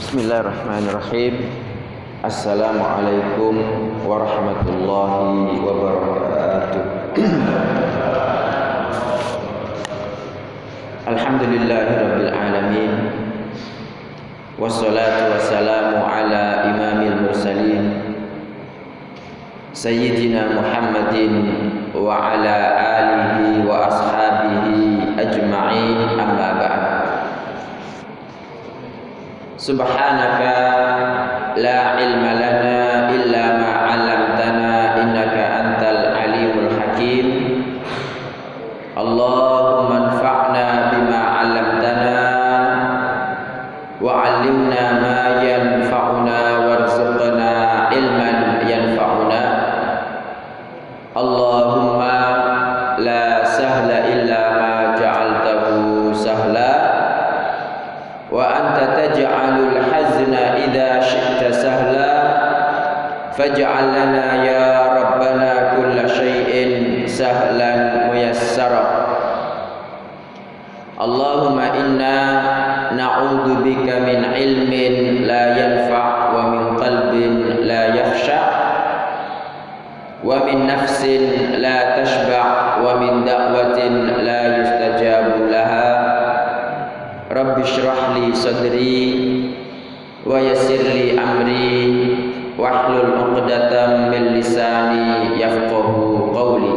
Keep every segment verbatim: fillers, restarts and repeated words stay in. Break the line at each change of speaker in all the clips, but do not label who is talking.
Bismillahirrahmanirrahim. Assalamualaikum warahmatullahi wabarakatuh. Alhamdulillahirabbil alamin. Wassalatu wassalamu ala imamil mursalin Sayyidina Muhammadin wa ala alihi wa ashabihi ajma'in, amma ba'd. Subhanaka la ilma lana illa ma 'allamtana innaka antal alimul hakim. Allahumma anfa'na bima 'allamtana wa 'allimna ma yanfa'una warzuqna ilman yanfa'una. Allahumma la sahla illa ma ja'altahu sahla wa anta taj'alul hazna idza syi'ta sahla faj'al lana ya rabbana kulla syai'in sahlan muyassara. Allahumma inna na'udzu bika min ilmin la yanfa' wa min qalbin la yakhsha' wa min nafsin la tashba' wa min da'watin la yustajabu laha. Rabbi shrah li sadri wa yassir li amri wahlul 'uqdatam min lisani yafqahu qawli.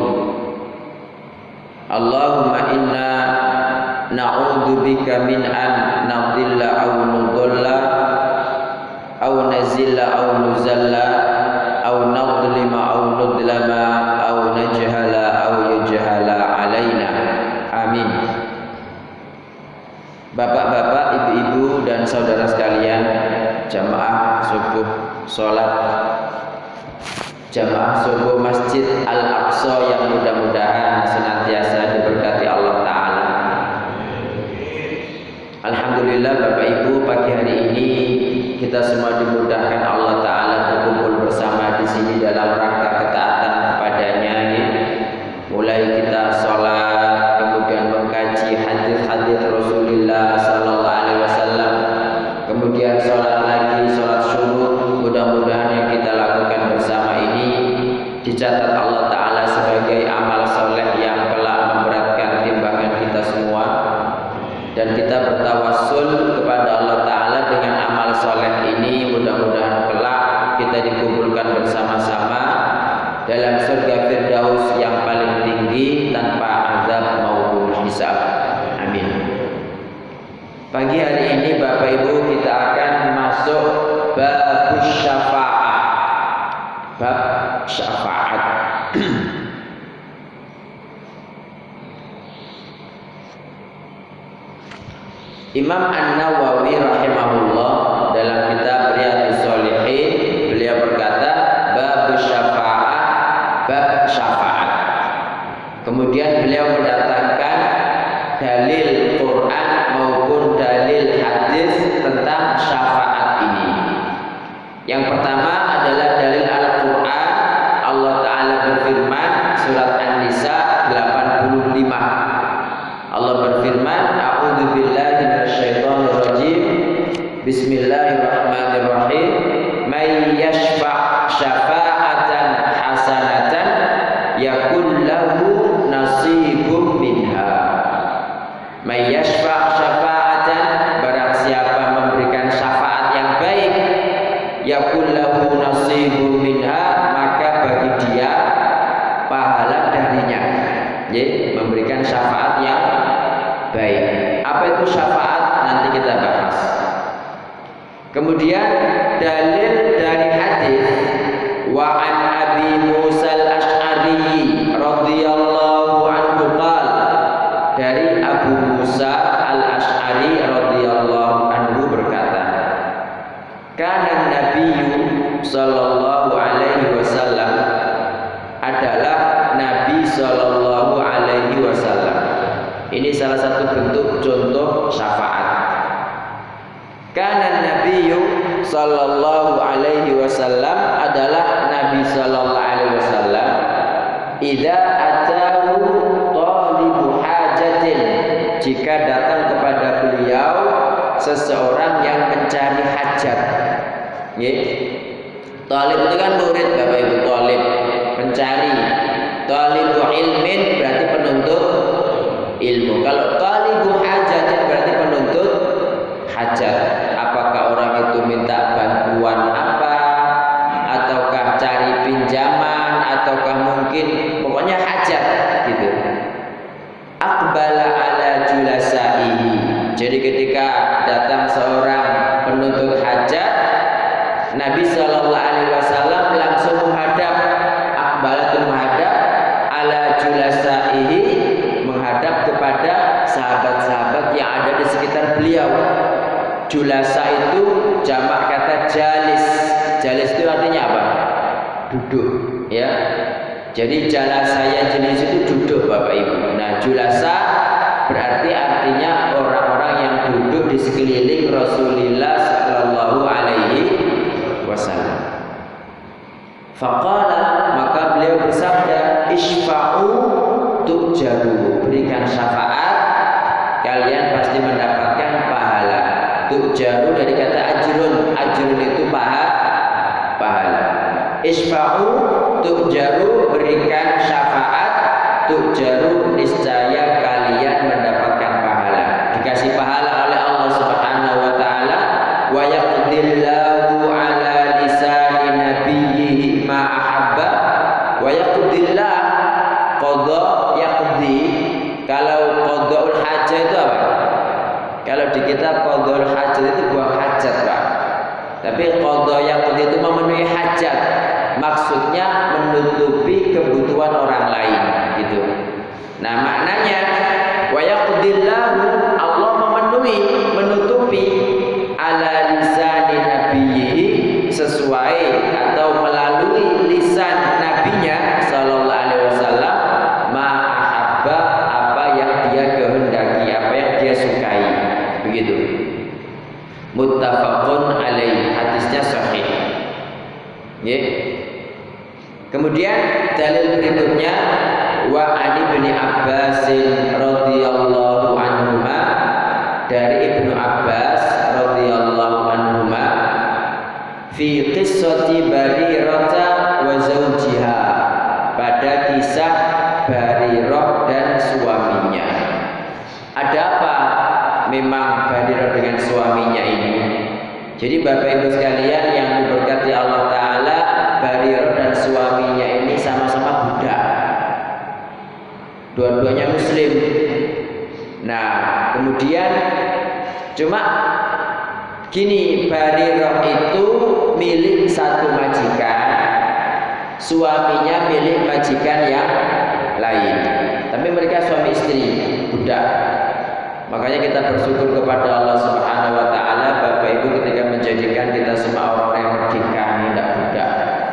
Allahumma inna na'udzu bika min an nadilla aw nudalla aw nazilla aw nuzalla aw nadlima aw nudlama aw najhala aw yujhala alaina. Amin. Bapak-bapak, ibu-ibu dan saudara sekalian, jamaah subuh salat jamaah subuh Masjid Al-Aqsa yang mudah-mudahan senantiasa diberkati Allah Ta'ala. Alhamdulillah Bapak Ibu, pagi hari ini kita semua dimudahkan Allah Ta'ala berkumpul bersama di sini dalam rangka ketaatan kepadanya. Mulai kita sholat, kemudian mengkaji hadis-hadis Rasulullah Sallallahu Alaihi Wasallam, kemudian sholat lagi, sholat syuhud. Mudah-mudahan yang kita lakukan bersama ini dicatat Allah Ta'ala sebagai amal soleh yang kelak memberatkan timbangan kita semua, dan kita bertawassul kepada Allah Ta'ala dengan amal soleh ini. Mudah-mudahan kelak kita dikumpulkan bersama-sama dalam surga Firdaus yang paling tinggi tanpa azab maupun hisab. Amin. Pagi hari ini Bapak Ibu kita akan masuk bab syafa'ah. Bab syafaat. Imam An-Nawawi rahimahullah dalam kitab Riyadhus Shalihin beliau berkata bab syafa'ah, bab syafaat. Kemudian beliau mendatangkan dalil Quran maupun dalil hadis tentang syafaat ini. Yang pertama adalah dalil Al-Quran. Allah Ta'ala berfirman surat An-Nisa delapan puluh lima. Allah berfirman, a'udzu billahi minasyaitonir rajim. Bismillahirrahmanirrahim. May yashfa' syafa'atan hasanatan yakul lahu nasibum minha. May yashfa' syafa'atan, barang siapa memberikan syafaat yang baik, yakul lahu nasibum minha, maka bagi dia pahala darinya. Jadi memberikan syafaat yang baik. Apa itu syafaat? Nanti kita bahas. Kemudian dalil dari hadis wa an Abi Musa al-Asy'ari radhiyallahu anhu qala, dari Abu Musa al-Asy'ari radhiyallahu anhu berkata, kana Nabiyyu sallallahu alaihi wasallam, adalah Nabi sallallahu alaihi wasallam. Ini salah satu bentuk contoh syafaat. Kana Nabiyyu sallallahu alaihi wasallam, adalah Nabi sallallahu alaihi wasallam, idza atahu talibu hajatin, jika datang kepada beliau seseorang yang mencari hajat. Nggih. Talib itu kan murid Bapak Ibu, talib, pencari. Talibu ilmin berarti penuntut ilmu. Kalau talibu hajat berarti penuntut hajat. Apakah orang itu minta bantuan apa, ataukah cari pinjaman, ataukah mungkin pokoknya hajat gitu. Aqbala ala julasaihi. Jadi ketika datang seorang penuntut hajat, Nabi Shallallahu Alaihi Wasallam langsung menghadap, aqbala itu menghadap, ala julasaihi, menghadap kepada sahabat-sahabat yang ada di sekitar beliau. Julasa itu jamak kata jalis. Jalis itu artinya apa? Duduk, ya. Jadi jalasaya jenis itu duduk Bapak Ibu. Nah, julasa berarti artinya orang-orang yang duduk di sekeliling Rasulullah Sallallahu Alaihi Wasallam. Faqala, maka beliau bersabda, isfa'u tujaru, berikan syafaat, kalian pasti mendapatkan pahala. Tujaru dari kata ajrun, ajrun itu pahala, pahala. Isfa'u tujaru, berikan syafaat, tujaru, niscaya kalian mendapatkan pahala, dikasih pahala oleh Allah Subhanahu wa taala. Wa yaqdillahu ala lisani nabiyhi ma ahabba. Wa yaqdillah, qadha yaqdi. Kalau qadhaul hajah itu apa? Kalau di kitab qadhaul hajah itu buang hajat, Pak. Tapi qadha yaqdi itu memenuhi hajat. Maksudnya menutupi kebutuhan orang lain gitu. Nah, maknanya wa yaqdillahu, Allah memenuhi, menutupi ala lisani nabiyhi, sesuai atau melalui lisan nabinya sallallahu alaihi wasallam, ma ahabba, apa yang dia kehendaki, apa yang dia sukai. Begitu. Muttafaqun alaih, hadisnya sahih. Nggih. Kemudian dalil berikutnya, wa Ali bin Abbas radhiyallahu anhuma, dari Ibnu Abbas radhiyallahu anhuma, fi qissati Barirata wa zawjiha, pada kisah Barirah dan suaminya. Ada apa memang Barirah dengan suaminya ini? Jadi Bapak Ibu sekalian yang diberkati Allah Ta'ala, Barirah dan suaminya ini sama-sama budak, dua-duanya muslim. Nah, kemudian cuma gini, Barirah itu milik satu majikan, suaminya milik majikan yang lain. Tapi mereka suami istri, budak. Makanya kita bersyukur kepada Allah Subhanahu wa taala, Bapak Ibu, ketika menjadikan kita semua orang yang merdeka, tidak budak.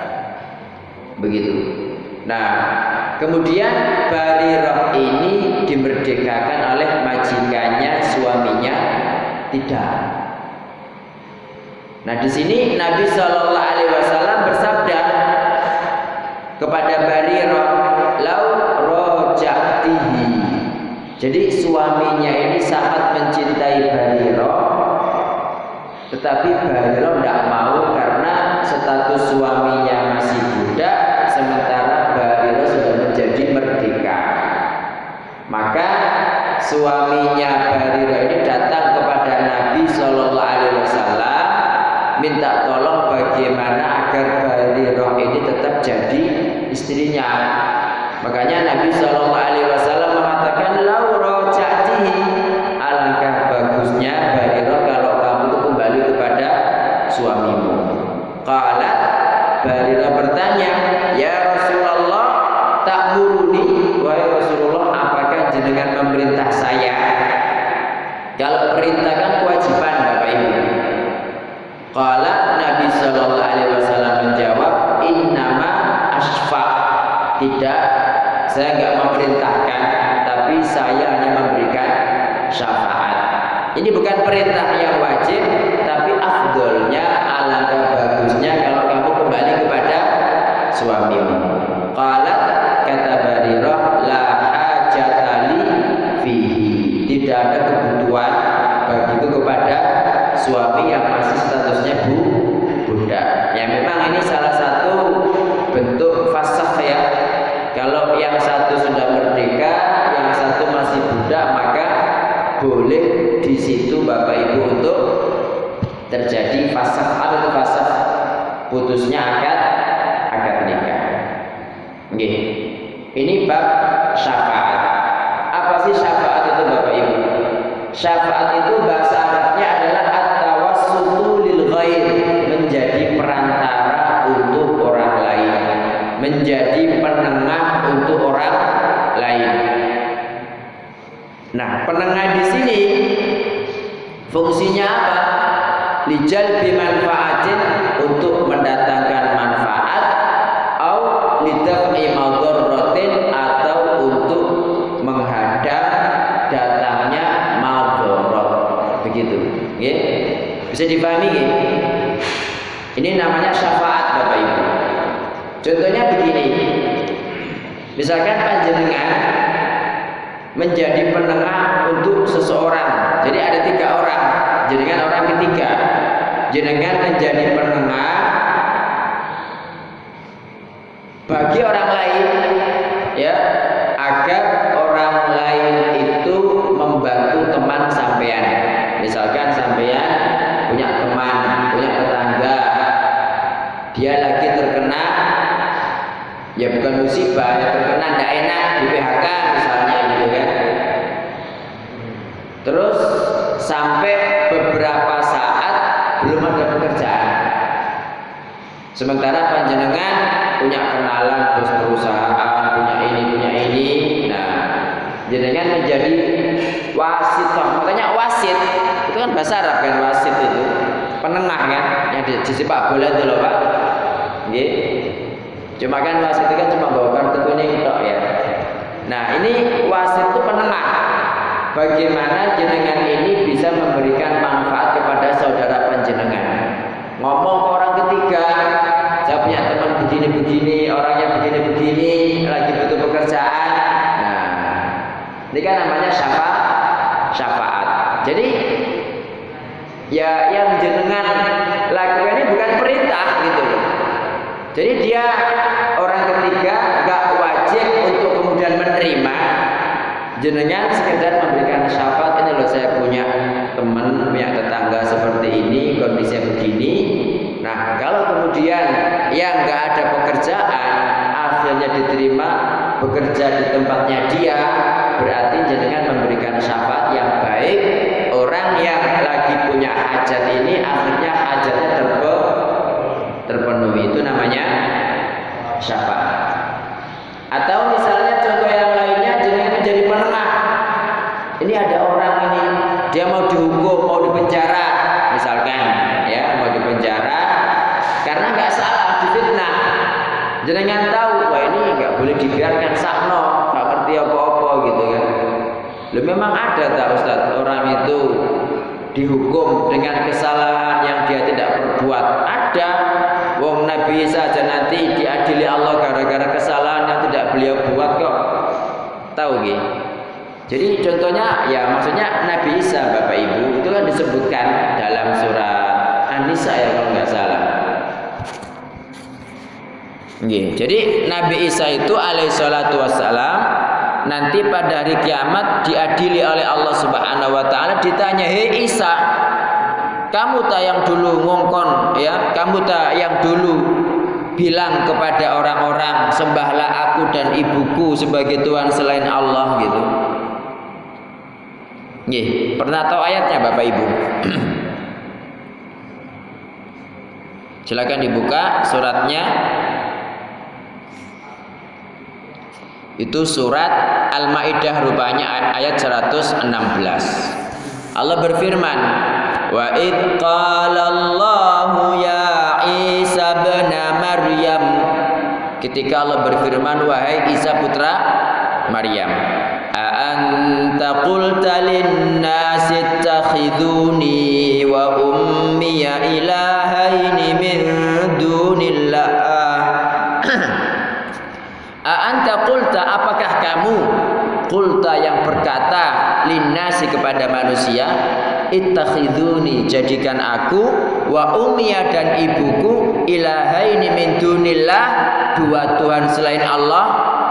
Begitu. Nah, kemudian Barirah ini dimerdekakan oleh majikannya, suaminya tidak. Nah, di sini Nabi Shallallahu Alaihi Wasallam bersabda kepada Barirah, lau roja'tihi. Jadi suaminya ini sangat mencintai Barirah, tetapi Barirah tidak mau karena status suaminya masih budak, sementara Barirah sudah menjadi merdeka. Maka suaminya Barirah ini datang kepada Nabi Shallallahu Alaihi Wasallam, minta tolong bagaimana agar Barirah ini tetap jadi istrinya. Makanya Nabi Shallallahu Alaihi Wasallam mengatakan, lau roja'tihi, alangkah bagusnya Barirah kalau kamu itu kembali kepada suamimu. Qala, Barirah bertanya, ya Rasulullah, ta'muruni, wahai Rasulullah, apakah jenengan memerintah saya? Kalau perintah kan kewajiban Bapak Ibu. Qala, Nabi Shallallahu Alaihi Wasallam menjawab, innama asfa, tidak, saya enggak memerintahkan, tapi saya hanya memberikan syafaat. Ini bukan perintah yang wajib, tapi afdolnya, alangkah bagusnya kalau kamu kembali kepada suamimu. Qalat, kata Barirah, la hajatali fihi, tidak ada kebutuhan bagiku kepada suami yang masih statusnya bu budak. Ya memang ini salah satu bentuk fasakh ya. Kalau yang satu sudah merdeka, yang satu masih budak, maka boleh di situ Bapak Ibu untuk terjadi fasakh. Apa itu fasakh? Putusnya akad akad nikah. Oke. Ini bab syafaat. Apa sih syafaat itu Bapak Ibu? Syafaat itu bahasa Arabnya adalah at-tawassutu lil ghair, menjadi perantara untuk orang lain, menjadi penengah untuk orang lain. Nah, penengah di sini fungsinya apa? Lijalbi manfaatin, untuk mendatangkan manfaat, au lidaf'i madharratin, atau untuk menghadang datangnya madharat. Begitu, nggih. Bisa dipahami nggih? Ini namanya syafaat Bapak Ibu. Contohnya begini. Misalkan panjenengan menjadi penengah untuk seseorang. Jadi ada tiga orang, jenengan orang ketiga. Jenengan menjadi penengah bagi orang lain, ya, agar orang lain itu membantu teman sampean. Misalkan sampean punya teman, punya tetangga, dia lagi terkena, ya bukan musibah, ya terkena tidak enak di P H K misalnya gitu kan. Terus sampai beberapa saat belum ada pekerjaan. Sementara panjenengan punya kenalan bos perusahaan, punya ini, punya ini. Nah, jenengan menjadi wasitoh. Makanya wasit itu kan bahasa Arab kan, wasit itu penengah kan, yang di, di sepak bola itu loh Pak. Nggih. Cuma kan wasit itu kan cuma bawa kartu kuning tok ya. Nah, ini wasit itu penengah. Bagaimana jenengan ini bisa memberikan manfaat kepada saudara panjenengan? Ngomong ke orang ketiga, saya punya teman begini-begini, orangnya begini-begini, lagi butuh pekerjaan. Nah, ini kan namanya syafaat. Syafaat. Jadi, ya yang jenengan lakukan ini bukan perintah gitu loh. Jadi dia orang ketiga gak wajib untuk kemudian menerima. Jenengan sekedar memberikan syafaat, ini loh saya punya teman, punya tetangga seperti ini, kondisinya begini. Nah, kalau kemudian yang nggak ada pekerjaan, akhirnya diterima bekerja di tempatnya dia, berarti jenengan memberikan syafaat yang baik. Orang yang lagi punya hajat ini akhirnya hajatnya terpe terpenuhi, itu namanya syafaat. Atau misalnya contoh yang lainnya, jenengan menjadi penengah. Ini ada orang ini, dia mau dihukum, mau dipenjara, misalkan, ya mau dipenjara karena nggak salah, difitnah. Jenengan tahu, wah ini nggak boleh dibiarkan sakno, nggak ngerti apa-apa gitu kan. Loh memang ada tak Ustaz orang itu dihukum dengan kesalahan yang dia tidak perbuat? Ada. Wong Nabi saja nanti diadili Allah gara-gara kesalahan yang tidak beliau buat kok. Tahu nggih? Jadi contohnya ya maksudnya Nabi Isa Bapak Ibu itu kan disebutkan dalam surat An-Nisa ya kalau nggak salah. Nggih. Jadi Nabi Isa itu alaihi salatu wassalam nanti pada hari kiamat diadili oleh Allah Subhanahu wa taala, ditanya, "Hei Isa, kamu tak yang dulu ngongkon ya, kamu tak yang dulu bilang kepada orang-orang sembahlah aku dan ibuku sebagai Tuhan selain Allah," gitu. Nggih, pernah tahu ayatnya Bapak Ibu? Silakan dibuka suratnya. Itu surat Al-Maidah rupanya ayat seratus enam belas. Allah berfirman, "Wa id qala Allahu ya Isa ibn Maryam." Ketika Allah berfirman, wahai Isa putra Maryam, "A anta qulta lin-nasi ittakhiduni wa ummiya ilahaini min dunillah." A anta qulta, apakah kamu qulta yang berkata linnasi kepada manusia, ittakhiduni, jadikan aku wa ummiya dan ibuku ilahaini min dunillah, dua Tuhan selain Allah.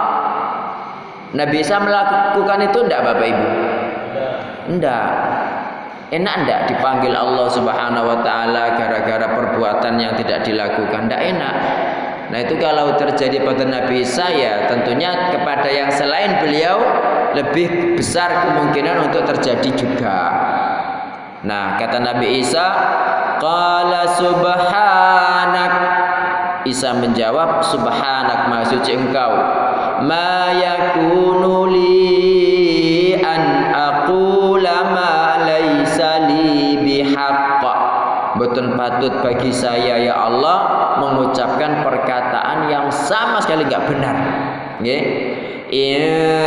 Nabi Isa melakukan itu enggak Bapak Ibu? Enggak. Enak enggak dipanggil Allah Subhanahu wa taala gara-gara perbuatan yang tidak dilakukan? Enggak enak. Nah itu kalau terjadi pada Nabi Isa, ya tentunya kepada yang selain beliau lebih besar kemungkinan untuk terjadi juga. Nah kata Nabi Isa, qala subhanak, Isa menjawab, subhanak, maha suci engkau, ma yakunu li an aqula ma laysa li bihaqq, betul patut bagi saya ya Allah mengucapkan perkataan yang sama sekali enggak benar. Nggih. In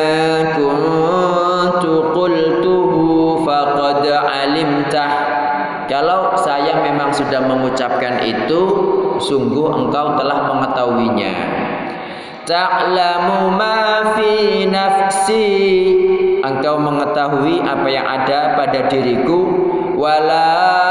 kuntu qultuhu faqad alimtah, kalau saya memang sudah mengucapkan itu, sungguh engkau telah mengetahuinya. Ta'lamu ma fi nafsi, engkau mengetahui apa yang ada pada diriku, wala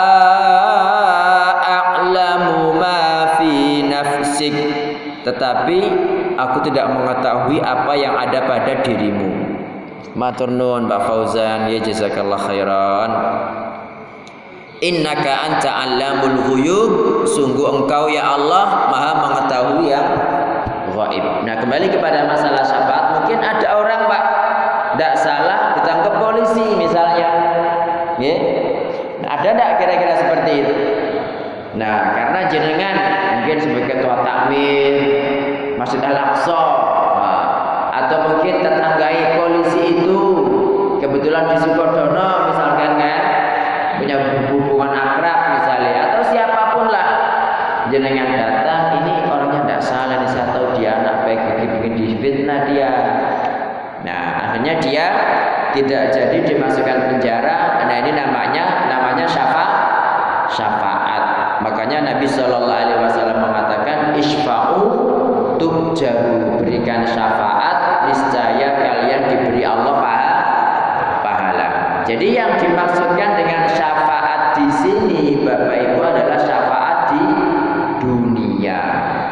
a'lamu ma fi nafsik, tetapi aku tidak mengetahui apa yang ada pada dirimu. Matur nuwun Pak Fauzan, ya jazakallah khairan. Innaka anta allamul ghuyub, sungguh engkau ya Allah maha mengetahui yang gaib. Nah kembali kepada masalah syafaat, mungkin ada orang Pak tidak salah ditangkap polisi misalnya, ya. Nah, ada tidak kira-kira seperti itu? Nah karena jenengan mungkin sebagai ketua takmir Masjid Al-Aqsa, nah, atau mungkin tetanggai polisi itu kebetulan di Sukodono misalkan kan, punya hubungan akrab misalnya, atau siapapun lah, jenengan datang, ini orangnya tidak salah nih, saya tahu dia anak baik, bikin difitnah dia. Nah akhirnya dia tidak jadi dimasukkan penjara. Nah ini namanya namanya syafa syafaat. Makanya Nabi Shallallahu Alaihi Wasallam mengatakan isfa'u tujaru, berikan syafaat niscaya kalian diberi Allah pahala. Jadi yang dimaksudkan dengan syafaat di sini Bapak Ibu adalah syafaat di dunia.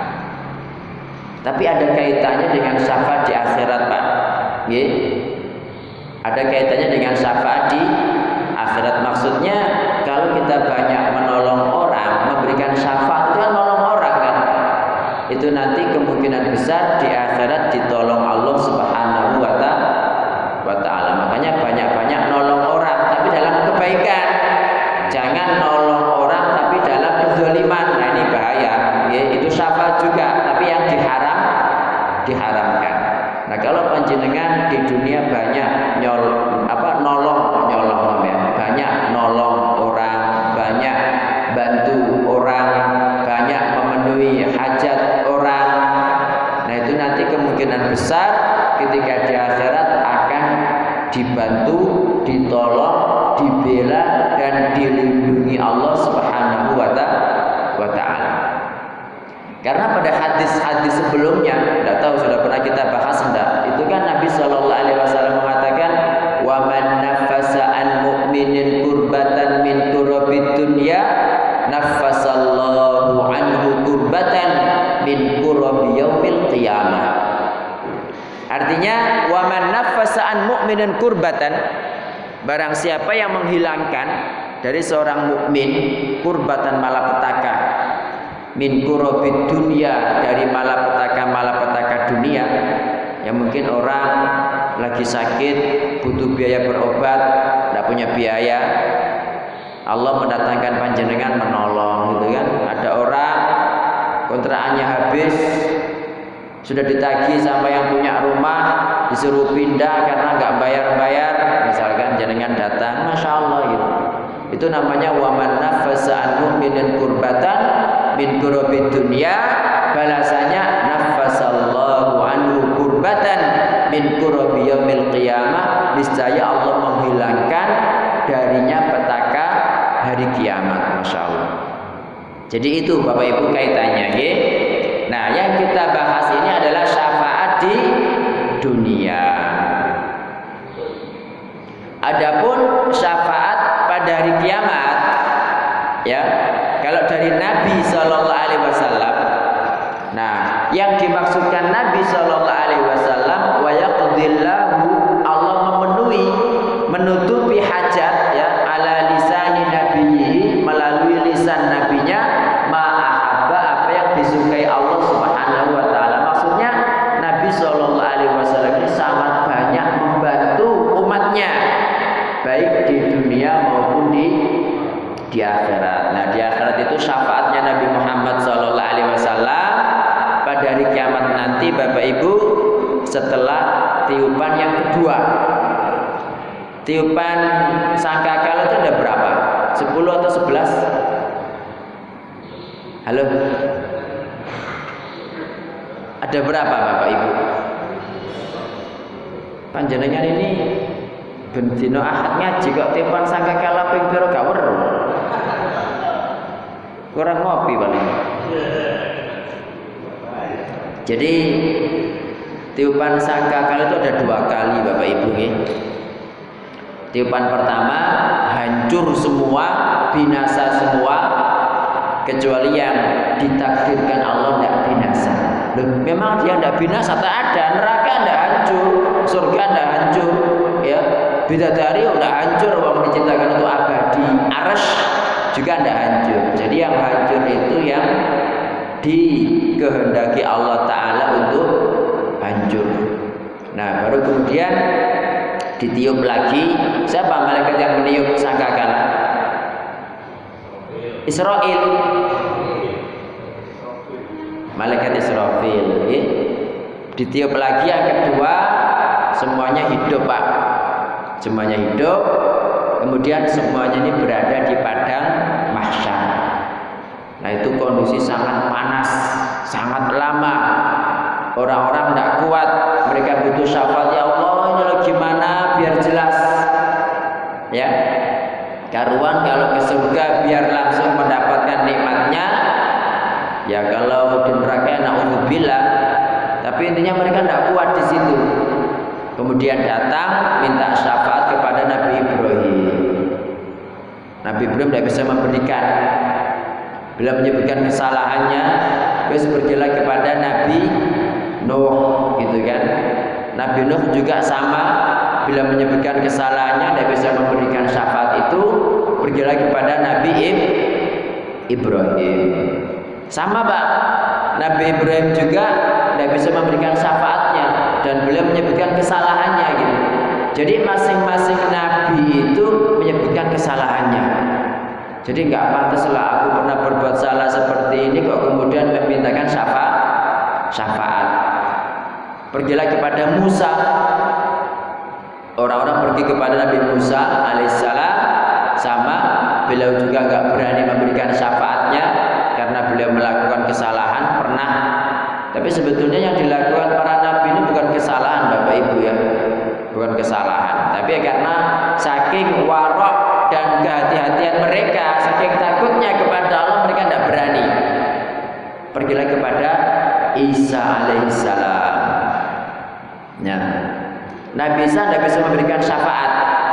Tapi ada kaitannya dengan syafaat di akhirat Pak. Ye? Ada kaitannya dengan syafaat di akhirat. Maksudnya kalau kita banyak menolong orang, memberikan syafaat itu kan menolong orang kan, itu nanti kemungkinan besar di akhirat ditolong Allah Subhanahu wa ta'ala. Makanya banyak-banyak nolong orang tapi dalam kebaikan, jangan nolong orang tapi dalam kezaliman. Nah ini bahaya ya, itu syafaat juga tapi yang diharam diharamkan. Nah kalau panjenengan di dunia banyak nyol apa nolong nyolong ya, banyak nolong orang, banyak bantu orang, banyak memenuhi hajat orang, nah itu nanti kemungkinan besar ketika di akhirat akan dibantu, ditolong, dibela dan dilindungi Allah Subhanahu wa ta'ala. Karena pada hadis-hadis sebelumnya, tidak tahu sudah pernah kita bahas enggak, itu kan Nabi Shallallahu Alaihi Wasallam mengatakan, wa man nafasa an mu'minin kurbatan min kurabid dunya nafasallahu anhu kurbatan min kurabi yaumil qiyamah. Artinya wa man nafasa an mu'minin kurbatan, barang siapa yang menghilangkan dari seorang mukmin kurbatan malapetaka, min kurabid dunya, dari malapetaka-malapetaka dunia, yang mungkin orang lagi sakit butuh biaya berobat, tidak punya biaya, Allah mendatangkan panjenengan menolong gitu kan. Ada orang kontrakannya habis, sudah ditagih sama yang punya rumah, disuruh pindah karena nggak bayar-bayar, misalkan jenengan datang, masya Allah gitu. Itu namanya waman nafasa an mu'minin kurbatan min kurabid dunya, balasannya nafasallahu anhu kurbatan min kurabi yaumil qiyamah, niscaya Allah menghilangkan darinya petaka hari kiamat. Masya Allah. Jadi itu Bapak Ibu kaitannya ya. Nah yang kita bahas ini adalah syafaat di dunia. Adapun syafaat pada pada hari kiamat, ya, kalau dari Nabi Shallallahu Alaihi Wasallam, nah, yang dimaksudkan Nabi Shallallahu Alaihi Wasallam, wa yaqdillahu, Allah memenuhi, menutupi hajat, ya, ala lisani nabiyhi, melalui lisan nabinya, ma'ahabba, apa yang disukai Allah Subhanahu Wa Taala. Maksudnya Nabi Shallallahu Alaihi Wasallam ini sangat banyak membantu umatnya, baik di dunia maupun di di akhirat. Nah, di akhirat itu syafaatnya Nabi Muhammad Shallallahu Alaihi Wasallam pada hari kiamat nanti, Bapak Ibu, setelah tiupan yang kedua. Tiupan sangkakala itu ada berapa? sepuluh atau sebelas? Halo? Ada berapa Bapak Ibu? Panjenengan ini bendino ahad ngaji kok tiupan sangkakala ping pira gak weruh. Kurang ngopi paling. Jadi tiupan sangkakala itu ada dua kali Bapak Ibu ya. Tiupan pertama hancur semua, binasa semua, kecuali yang ditakdirkan Allah tidak binasa. Loh, memang dia tidak binasa, tak ada. Neraka tidak hancur, surga tidak hancur, ya. Bidadari udah hancur, wong diciptakan untuk abadi. Arsy juga tidak hancur. Jadi yang hancur itu yang dikehendaki Allah Ta'ala untuk hancur. Nah, baru kemudian ditiup lagi. Siapa malaikat yang meniup sangkakala? Israil, malaikat Israfil, ya. Ditiup lagi yang kedua, semuanya hidup Pak, semuanya hidup. Kemudian semuanya ini berada di padang mahsyar. Nah, itu kondisi sangat panas, sangat lama. Orang-orang tidak kuat, mereka butuh syafaat, ya Allah, ini loh gimana biar jelas, ya. Karuan kalau ke surga biar langsung mendapatkan nikmatnya, ya kalau di neraka na'udzubillah. Tapi intinya mereka tidak kuat di situ. Kemudian datang minta syafaat kepada Nabi Ibrahim. Nabi Ibrahim tidak bisa memberikan. Bila menyebutkan kesalahannya, terus pergilah kepada Nabi Nuh, gitu kan. Nabi Nuh juga sama, bila menyebutkan kesalahannya tidak bisa memberikan syafaat itu, pergilah kepada Nabi Ibrahim. Sama Pak, Nabi Ibrahim juga tidak bisa memberikan syafaatnya dan beliau menyebutkan kesalahannya gitu. Jadi masing-masing nabi itu menyebutkan kesalahannya. Jadi nggak pantaslah aku pernah berbuat salah seperti ini kok kemudian memintakan syafaat. Syafaat. Pergilah kepada Musa. Orang-orang pergi kepada Nabi Musa alaihissalam, sama beliau juga nggak berani memberikan syafaatnya karena beliau melakukan kesalahan pernah. Tapi sebetulnya yang dilakukan para nabi ini bukan kesalahan Bapak Ibu ya, bukan kesalahan. Tapi karena saking warok dan kehati-hatian mereka, saking takutnya kepada Allah, mereka tidak berani. Pergilah kepada Isa alaihissalam. Nah, Nabi Isa tidak bisa memberikan syafaat,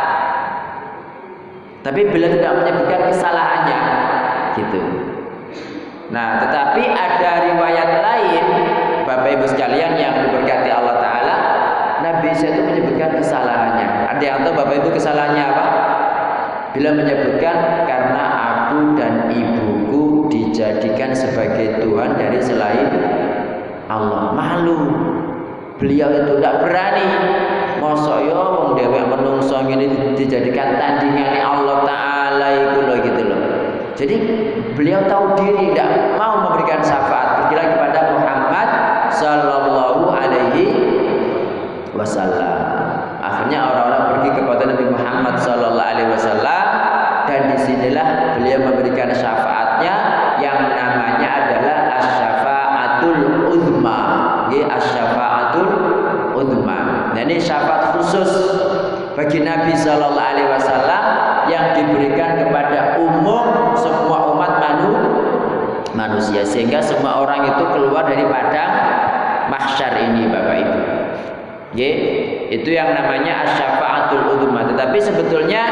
tapi beliau tidak menyebutkan kesalahannya, gitu. Nah, tetapi ada riwayat lain, Bapak Ibu sekalian yang diberkati Allah Ta'ala, Nabi Isa itu menyebutkan kesalahannya. Ada yang tahu Bapak Ibu kesalahannya apa? Bila menyebutkan karena aku dan ibuku dijadikan sebagai Tuhan dari selain Allah. Malu. Beliau itu tidak berani. Masa ya wong dewek menungso ini dijadikan tandingan Allah Ta'ala itu loh, gitu loh. Jadi beliau tahu diri, tidak mau memberikan syafaat. Pergilah kepada Muhammad Sallallahu Alaihi Wasallam. Akhirnya orang-orang pergi kepada Nabi Muhammad Sallallahu Alaihi Wasallam, dan disinilah beliau memberikan syafaatnya yang namanya adalah asy-syafa'atul uzma. Asy-syafa'atul uzma. Nah, ini syafaat khusus bagi Nabi Sallallahu Alaihi Wasallam yang diberikan kepada umum semua umat manu, manusia, sehingga semua orang itu keluar dari padang mahsyar ini Bapak Ibu. Ye, itu yang namanya asy-syafa'atul uzma. Tetapi sebetulnya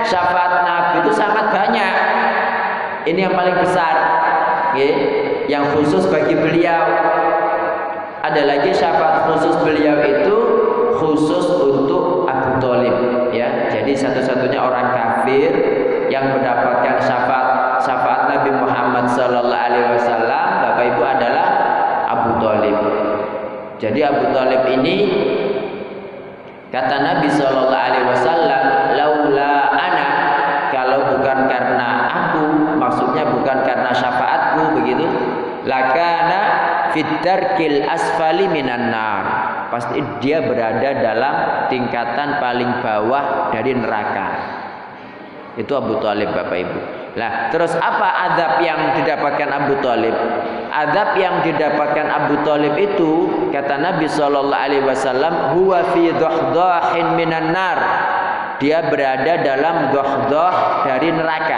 syafaat Nabi itu sangat banyak. Ini yang paling besar, okay? Yang khusus bagi beliau. Ada lagi syafaat khusus beliau itu khusus untuk Abu Thalib, ya. Jadi satu-satunya orang kafir yang mendapatkan syafaat syafaat Nabi Muhammad Sallallahu Alaihi Wasallam, Bapak Ibu, adalah Abu Thalib. Jadi Abu Thalib ini, kata Nabi Sallallahu Alaihi Wasallam, laula ana, kalau bukan karena aku, maksudnya bukan karena syafaatku, begitu, lakana fidarkil asfali minan nar, pasti dia berada dalam tingkatan paling bawah dari neraka. Itu Abu Thalib, Bapak Ibu. Nah, terus apa azab yang didapatkan Abu Thalib? Azab yang didapatkan Abu Thalib itu, kata Nabi Shallallahu Alaihi Wasallam, huwa fi dhahdahin minan nar, dia berada dalam dhahdah dari neraka.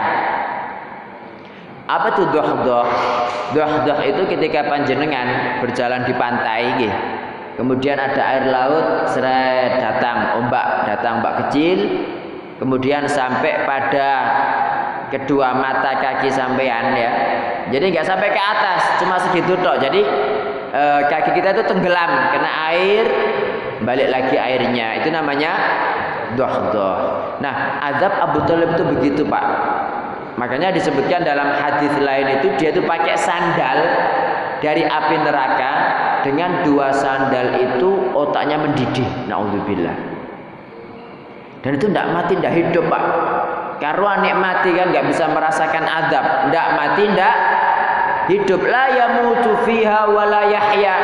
Apa tuh dhahdah? Dhahdah itu ketika panjenengan berjalan di pantai, gitu. Kemudian ada air laut, seret datang ombak, datang ombak kecil, kemudian sampai pada kedua mata kaki sampean, ya. Jadi nggak sampai ke atas, cuma segitu tok. Jadi e, kaki kita itu tenggelam, kena air, balik lagi airnya. Itu namanya dhahdah. Nah, azab Abu Thalib itu begitu, Pak. Makanya disebutkan dalam hadis lain itu dia itu pakai sandal dari api neraka, dengan dua sandal itu otaknya mendidih. Naudzubillah. Dan itu tidak mati, tidak hidup, Pak. Karuan nikmati kan, nggak bisa merasakan azab. Tidak mati, tidak hidup. La yamutu fiha wa la yahya.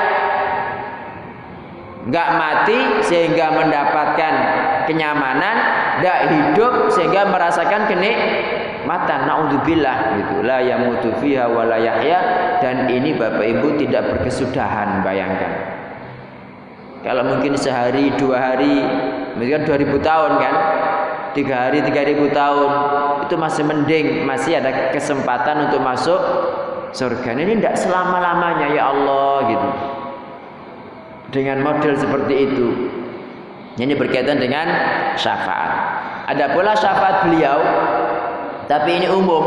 Nggak mati sehingga mendapatkan kenyamanan, tidak hidup sehingga merasakan kenikmatan. Naudzubillah, gitu. La yamutu fiha wa la yahya. Dan ini Bapak Ibu tidak berkesudahan, bayangkan. Kalau mungkin sehari, dua hari, mungkin dua ribu tahun kan, tiga hari, tiga ribu tahun, itu masih mending, masih ada kesempatan untuk masuk surga. Ini tidak selama-lamanya, ya Allah, gitu. Dengan model seperti itu. Ini berkaitan dengan syafaat. Ada pula syafaat beliau, tapi ini umum,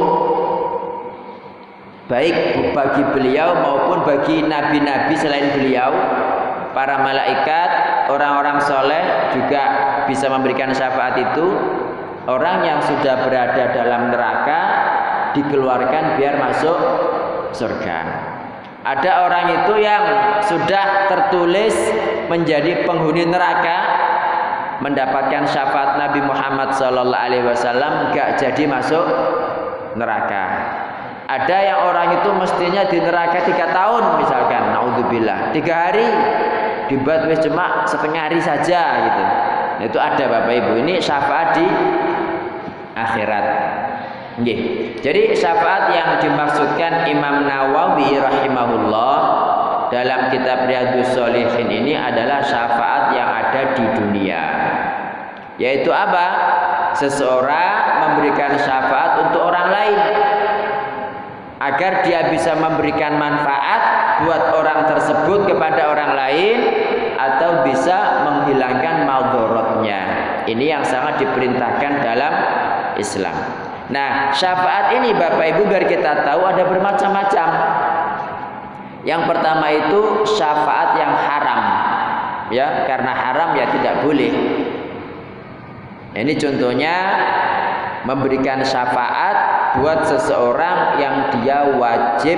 baik bagi beliau maupun bagi nabi-nabi selain beliau. Para malaikat, orang-orang soleh juga bisa memberikan syafaat itu. Orang yang sudah berada dalam neraka dikeluarkan biar masuk surga. Ada orang itu yang sudah tertulis menjadi penghuni neraka, mendapatkan syafaat Nabi Muhammad Sallallahu Alaihi Wasallam, gak jadi masuk neraka. Ada yang orang itu mestinya di neraka tiga tahun misalkan, naudzubillah, tiga hari, dibuat wis cuma setengah hari saja, gitu. Nah, itu ada, Bapak Ibu. Ini syafaat di akhirat. Nggih. Jadi syafaat yang dimaksudkan Imam Nawawi rahimahullah dalam kitab Riyadhus Shalihin ini adalah syafaat yang ada di dunia. Yaitu apa? Seseorang memberikan syafaat untuk orang lain agar dia bisa memberikan manfaat buat orang tersebut kepada orang lain, atau bisa menghilangkan madaratnya. Ini yang sangat diperintahkan dalam Islam. Nah, syafaat ini Bapak Ibu biar kita tahu ada bermacam-macam. Yang pertama itu syafaat yang haram, ya, karena haram ya tidak boleh. Ini contohnya memberikan syafaat buat seseorang yang dia wajib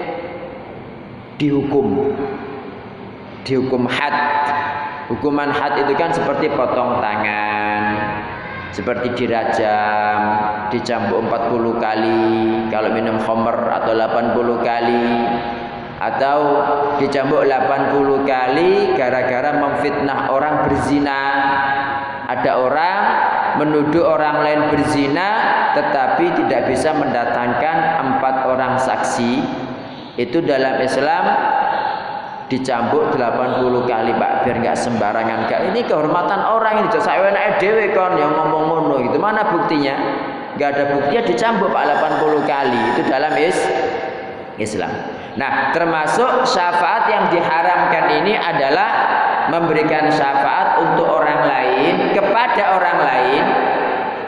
dihukum, dihukum had. Hukuman had itu kan seperti potong tangan, seperti dirajam, dicambuk empat puluh kali kalau minum khamr, atau delapan puluh kali, atau dicambuk delapan puluh kali gara-gara memfitnah orang berzina. Ada orang menuduh orang lain berzina tetapi tidak bisa mendatangkan empat orang saksi. Itu dalam Islam dicambuk delapan puluh kali, Pak, biar enggak sembarangan. Ini kehormatan orang ini. Saya enake dhewe kon yang ngomong ngono gitu. Mana buktinya? Enggak ada buktinya, dicambuk Pak delapan puluh kali. Itu dalam is Islam. Nah, termasuk syafaat yang diharamkan ini adalah memberikan syafaat untuk orang lain, kepada orang lain,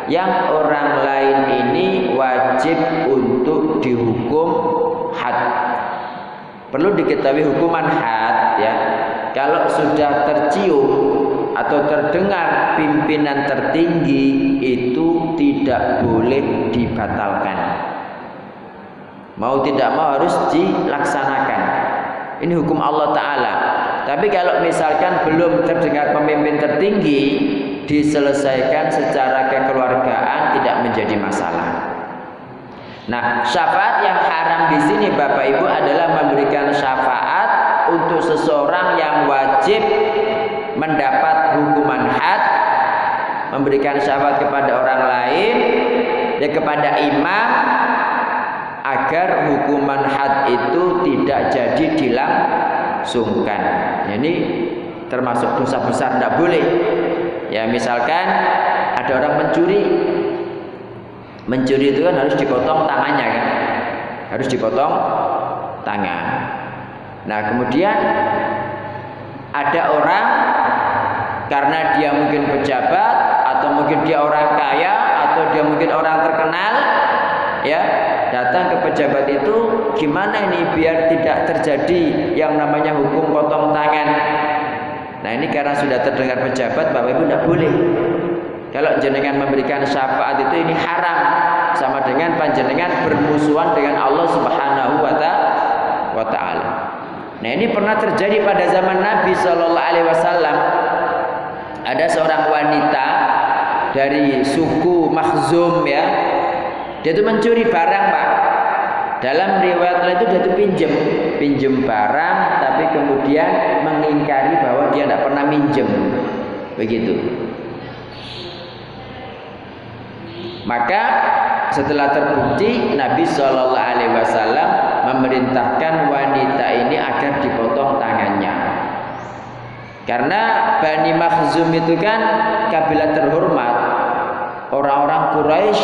yang orang lain ini wajib untuk dihukum had. Perlu diketahui hukuman had ya, kalau sudah tercium atau terdengar pimpinan tertinggi itu tidak boleh dibatalkan. Mau tidak mau harus dilaksanakan. Ini hukum Allah Ta'ala. Tapi kalau misalkan belum terdengar pemimpin tertinggi, diselesaikan secara kekeluargaan, tidak menjadi masalah. Nah, syafaat yang haram di sini Bapak Ibu adalah memberikan syafaat untuk seseorang yang wajib mendapat hukuman had, memberikan syafaat kepada orang lain, ya kepada imam, agar hukuman had itu tidak jadi dilangsungkan. Ini termasuk dosa besar, tidak boleh. Ya misalkan ada orang mencuri, mencuri itu kan harus dipotong tangannya kan, harus dipotong tangan. Nah kemudian ada orang karena dia mungkin pejabat atau mungkin dia orang kaya atau dia mungkin orang terkenal, ya datang ke pejabat itu, gimana ini biar tidak terjadi yang namanya hukum potong tangan. Nah ini karena sudah terdengar pejabat, Bapak Ibu tidak boleh. Kalau jenengan memberikan syafaat itu ini haram, sama dengan panjenengan bermusuhan dengan Allah Subhanahu wa Ta'ala. Nah ini pernah terjadi pada zaman Nabi Shallallahu Alaihi Wasallam. Ada seorang wanita dari suku Makhzum ya, dia itu mencuri barang Pak. Dalam riwayat lain itu dia itu pinjem, pinjem barang, tapi kemudian mengingkari bahwa dia tidak pernah minjem, begitu. Maka setelah terbukti, Nabi Shallallahu Alaihi Wasallam memerintahkan wanita ini agar dipotong tangannya. Karena Bani Makhzum itu kan kabilah terhormat, orang-orang Quraisy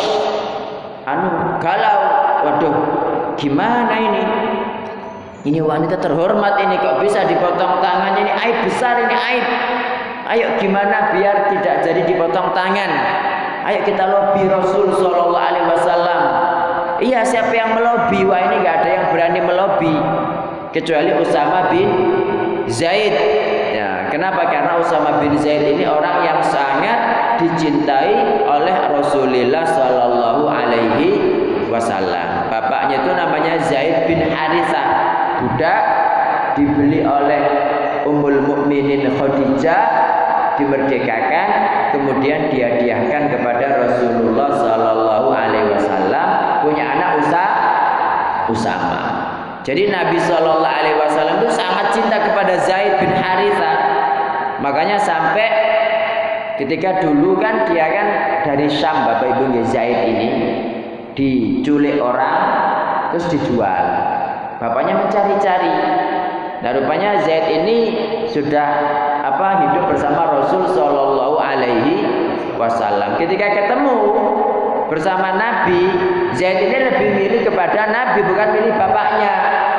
anu galau, waduh gimana ini? Ini wanita terhormat ini kok bisa dipotong tangannya, ini aib besar, ini aib. Ayo gimana biar tidak jadi dipotong tangan? Ayo kita lobby Rasul Shallallahu Alaihi Wasallam. Iya siapa yang melobi? Wah ini nggak ada yang berani melobi kecuali Usama bin Zaid. Ya, kenapa? Karena Usama bin Zaid ini orang yang sangat dicintai oleh Rasulullah Shallallahu Alaihi Wasallam. Bapaknya itu namanya Zaid bin Harithah, budak dibeli oleh Ummul Mukminin Khadijah, dimerdekakan, kemudian dihadiahkan kepada Rasulullah Shallallahu Alaihi Wasallam, punya anak Usa, Usama. Jadi Nabi Shallallahu Alaihi Wasallam itu sangat cinta kepada Zaid bin Harithah. Makanya sampai ketika dulu kan dia kan dari Syam, Bapak Ibu, Zaid ini diculik orang terus dijual. Bapaknya mencari-cari. Nah rupanya Zaid ini sudah apa hidup bersama Rasul Shallallahu Alaihi Wasallam. Ketika ketemu bersama Nabi, Zaid ini lebih milih kepada Nabi, bukan milih bapaknya.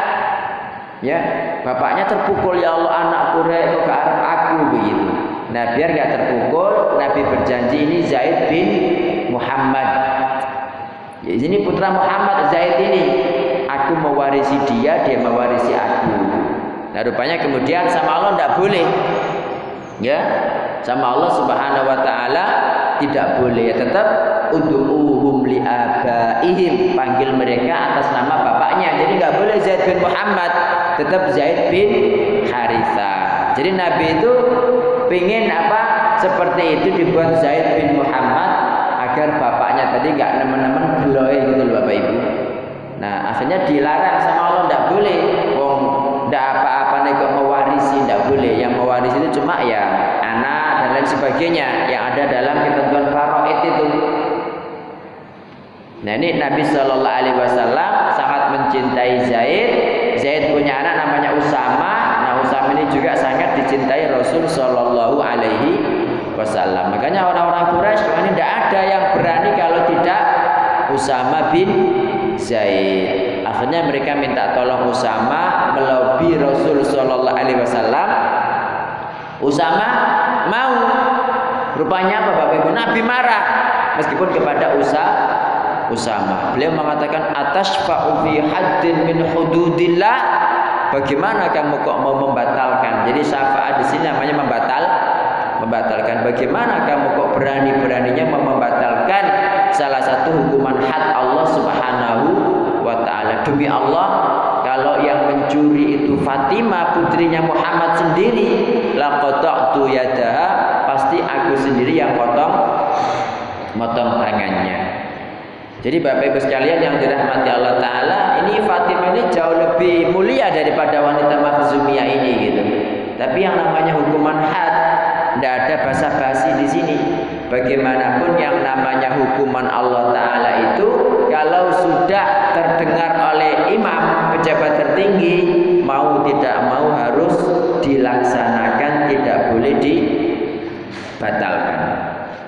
Ya, bapaknya terpukul, ya Allah anakku rek kok gak arep aku begitu. Nah biar gak terpukul, Nabi berjanji ini Zaid bin Muhammad. Ya, ini putra Muhammad Zaid ini. Aku mewarisi dia, dia mewarisi aku. Nah rupanya kemudian sama Allah tidak boleh, ya sama Allah Subhanahu Wa Taala tidak boleh, ya tetap untuk uhum li abaihim, panggil mereka atas nama bapaknya. Jadi nggak boleh Zaid bin Muhammad, tetap Zaid bin Harithah. Jadi Nabi itu pingin apa seperti itu dibuat Zaid bin Muhammad agar bapaknya tadi nggak nemen-nemen geloy gitu loh Bapak Ibu. Nah akhirnya dilarang sama Allah, tidak boleh. Wong tidak apa-apa nih kok mewarisi, tidak boleh. Yang mewarisi itu cuma ya anak dan lain sebagainya yang ada dalam ketentuan faraid itu. Nah ini Nabi Shallallahu Alaihi Wasallam sangat mencintai Zaid. Zaid punya anak namanya Usama. Nah Usama ini juga sangat dicintai Rasul Shallallahu Alaihi Wasallam. Makanya orang-orang Quraisy ini tidak ada yang berani kalau tidak Usama bin Zaid. Akhirnya mereka minta tolong Usama melobi Rasul Shallallahu Alaihi Wasallam. Usama mau. Rupanya apa Bapak Ibu? Nabi marah. meskipun kepada Usa Usama. Beliau mengatakan atashfa'u fi haddin min hududillah. Bagaimana kamu kok mau membatalkan? Jadi syafaat di sini namanya membatal, membatalkan. Bagaimana kamu kok berani-beraninya mau membatalkan salah satu hukuman had Allah Subhanahu wa taala? Demi Allah, kalau yang mencuri itu Fatimah putrinya Muhammad sendiri, laqata'tu yadaha, pasti aku sendiri yang potong motong tangannya. Jadi Bapak Ibu sekalian yang dirahmati Allah Ta'ala, ini Fatimah ini jauh lebih mulia daripada wanita Makhzumiyah ini gitu. Tapi yang namanya hukuman had, tidak ada basa-basi di sini. Bagaimanapun yang namanya hukuman Allah Ta'ala itu, kalau sudah terdengar oleh imam pejabat tertinggi, mau tidak mau harus dilaksanakan, tidak boleh dibatalkan.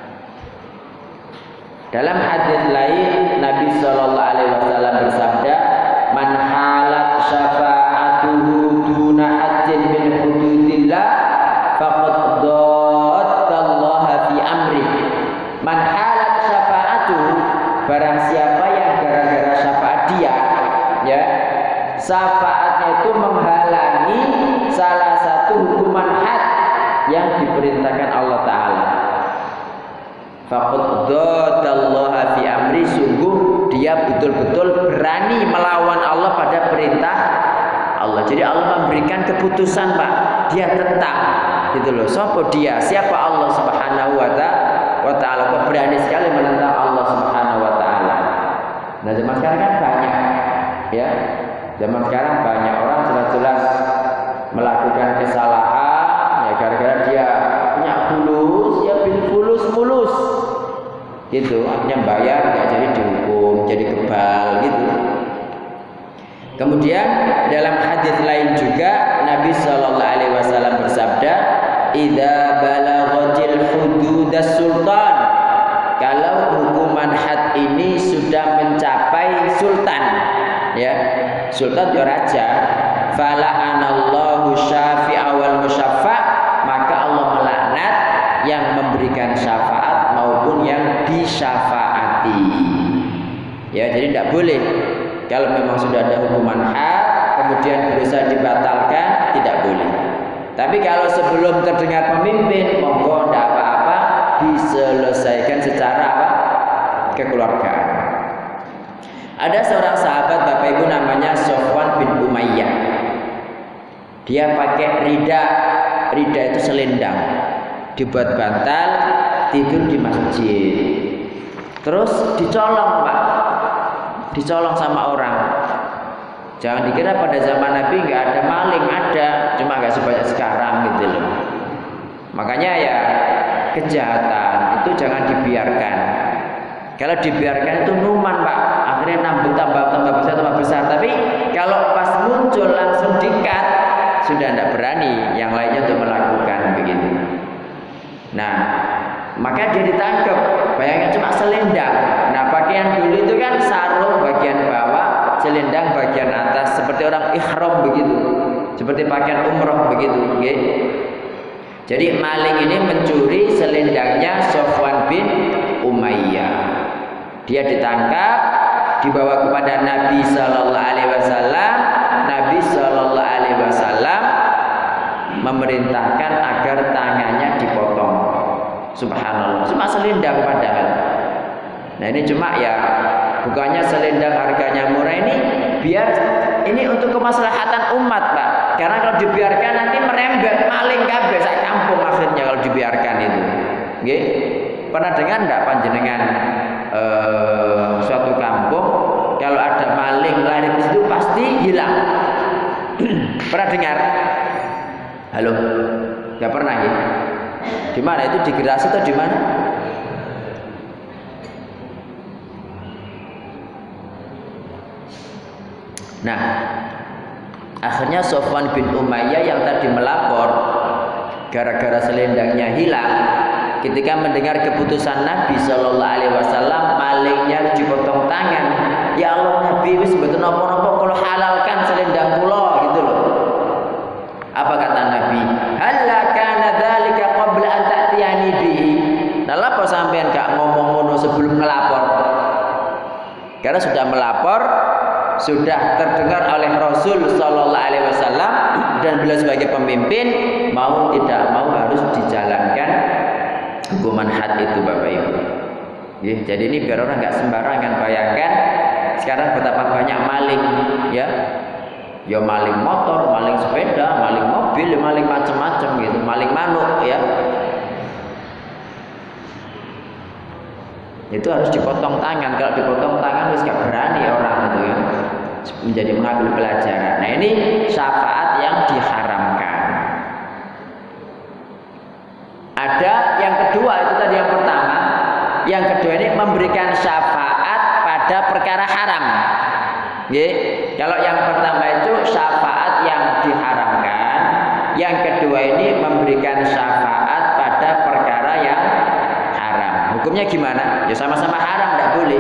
Dalam hadis lain Nabi Shallallahu Alaihi Wasallam bersabda, "Man halat syafa'atuhu duna haddin min hududillah, faqad dattallaha fi amri." Man halat syafa'atuhu, barang siapa yang gara-gara syafaat dia, ya, syafaatnya itu menghalangi salah satu hukuman had yang diperintahkan Allah Ta'ala. Faqad dattallaha fi amri, sungguh dia betul-betul berani melawan Allah pada perintah Allah. Jadi Allah memberikan keputusan, Pak, dia tetap gitu loh. Siapa dia? Siapa Allah Subhanahu wa taala? Kok berani sekali menentang Allah Subhanahu wa taala. Nah, zaman sekarang kan banyak, ya. Zaman sekarang banyak orang jelas-jelas melakukan kesalahan ya gara-gara dia punya fulus, ya bil fulus mulus. Gitu, artinya bayar nggak jadi dihukum, jadi kebal gitu. Kemudian dalam hadis lain juga Nabi Shallallahu Alaihi Wasallam bersabda, "Idza balaghatil hududas sultan." Kalau hukuman had ini sudah mencapai sultan, ya, sultan itu raja, fala'anallahu syafi'a wal musyaffa', maka Allah melaknat yang memberikan syafaat maupun yang disyafaati. Ya, jadi tidak boleh kalau memang sudah ada hukuman had kemudian berusaha dibatalkan, tidak boleh. Tapi kalau sebelum terdengar pemimpin, monggo tidak apa-apa, diselesaikan secara apa? Kekeluargaan. Ada seorang sahabat Bapak Ibu namanya Sofwan bin Umayyah. Dia pakai rida, rida itu selendang, dibuat bantal, tidur di masjid. Terus dicolong, Pak, dicolong sama orang. Jangan dikira pada zaman Nabi nggak ada maling, ada, cuma nggak sebanyak sekarang gitu loh. Makanya ya kejahatan itu jangan dibiarkan. Kalau dibiarkan itu numan, Pak, akhirnya nambah tambah tambah besar tambah besar. Tapi kalau pas muncul langsung dikat, sudah tidak berani yang lainnya untuk melakukan begitu. Nah, maka dia ditangkap. Bayangin cuma selendang. Nah, pakaian dulu itu kan sarung bagian bawah, selendang bagian atas, seperti orang ihram begitu, seperti pakaian umroh begitu, okay? Jadi maling ini mencuri selendangnya Sofwan bin Umayyah. Dia ditangkap, dibawa kepada Nabi Sallallahu Alaihi Wasallam. Nabi Sallallahu Alaihi Wasallam memerintahkan agar tangannya dipotong. Subhanallah, cuma selendang padahal. Nah, ini cuma ya, bukannya selendang harganya murah, ini biar ini untuk kemaslahatan umat, Pak. Karena kalau dibiarkan nanti merembet maling kabeh sak kampung akhirnya kalau dibiarkan itu. Nggih. Pernah dengar enggak panjenengan eh, suatu kampung kalau ada maling lari di situ pasti hilang? Pernah dengar? Halo? Enggak pernah ya? Di mana itu, di Gerasi atau di mana? Nah, akhirnya Sofwan bin Umayyah yang tadi melapor gara-gara selendangnya hilang, ketika mendengar keputusan Nabi Shallallahu Alaihi Wasallam malingnya dipotong tangan, ya Allah Nabi wis mboten napa-napa kalau halalkan selendang kula gitu loh. Apa kata Nabi? Halla kana dzalika qabla an ta'tiyani bihi. Nah, apa sampean gak ngomong ngono sebelum Karena sudah melapor, sudah terdengar oleh Rasul Sallallahu Alaihi Wasallam, dan beliau sebagai pemimpin mau tidak mau harus dijalankan hukuman had itu, Bapak Ibu. Ya, jadi ini biar orang nggak sembarangan. Bayangkan sekarang betapa banyak maling, ya, ya maling motor, maling sepeda, maling mobil, maling macam-macam gitu, maling manuk, ya. Itu harus dipotong tangan. Kalau dipotong tangan harus gak berani orang itu, ya, menjadi mengambil pelajaran. Nah, ini syafaat yang diharamkan. Ada yang kedua, itu tadi yang pertama. Yang kedua ini memberikan syafaat pada perkara haram. Oke. Kalau yang pertama itu syafaat yang diharamkan. Yang kedua ini memberikan syafaat pada perkara yang haram. Hukumnya gimana? Ya sama-sama haram, tidak boleh.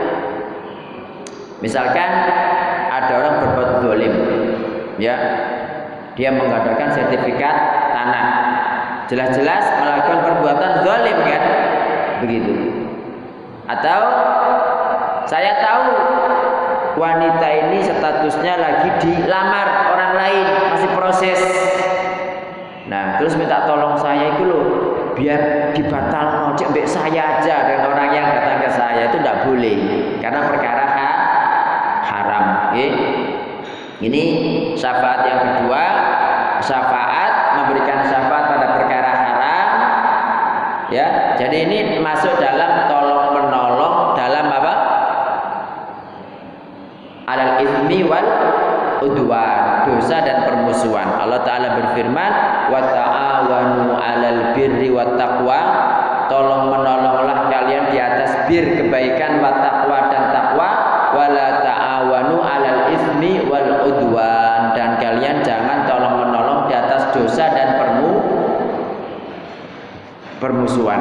Misalkan ada orang berbuat zalim, ya, dia mengadakan sertifikat tanah, jelas-jelas melakukan perbuatan zalim, kan? Begitu. Atau saya tahu wanita ini statusnya lagi dilamar orang lain, masih proses. Nah, terus minta tolong saya itu loh, biar dibatal ngojek mbek saya aja dan orang yang datang ke saya, itu tidak boleh karena perkara ha haram. Okay? Ini syafaat yang kedua, syafaat memberikan syafaat pada perkara haram. Ya, jadi ini masuk dalam tolong menolong dalam apa? Alal ismi wal udwan, dosa dan permusuhan. Allah Ta'ala berfirman, wa ta'awanu 'alal birri wat taqwa, tolong menolonglah kalian di atas bir, kebaikan, wa taqwa dan takwa, wala ta'awanu 'alal ismi wal udwan, dan kalian jangan tolong menolong di atas dosa dan permu permusuhan.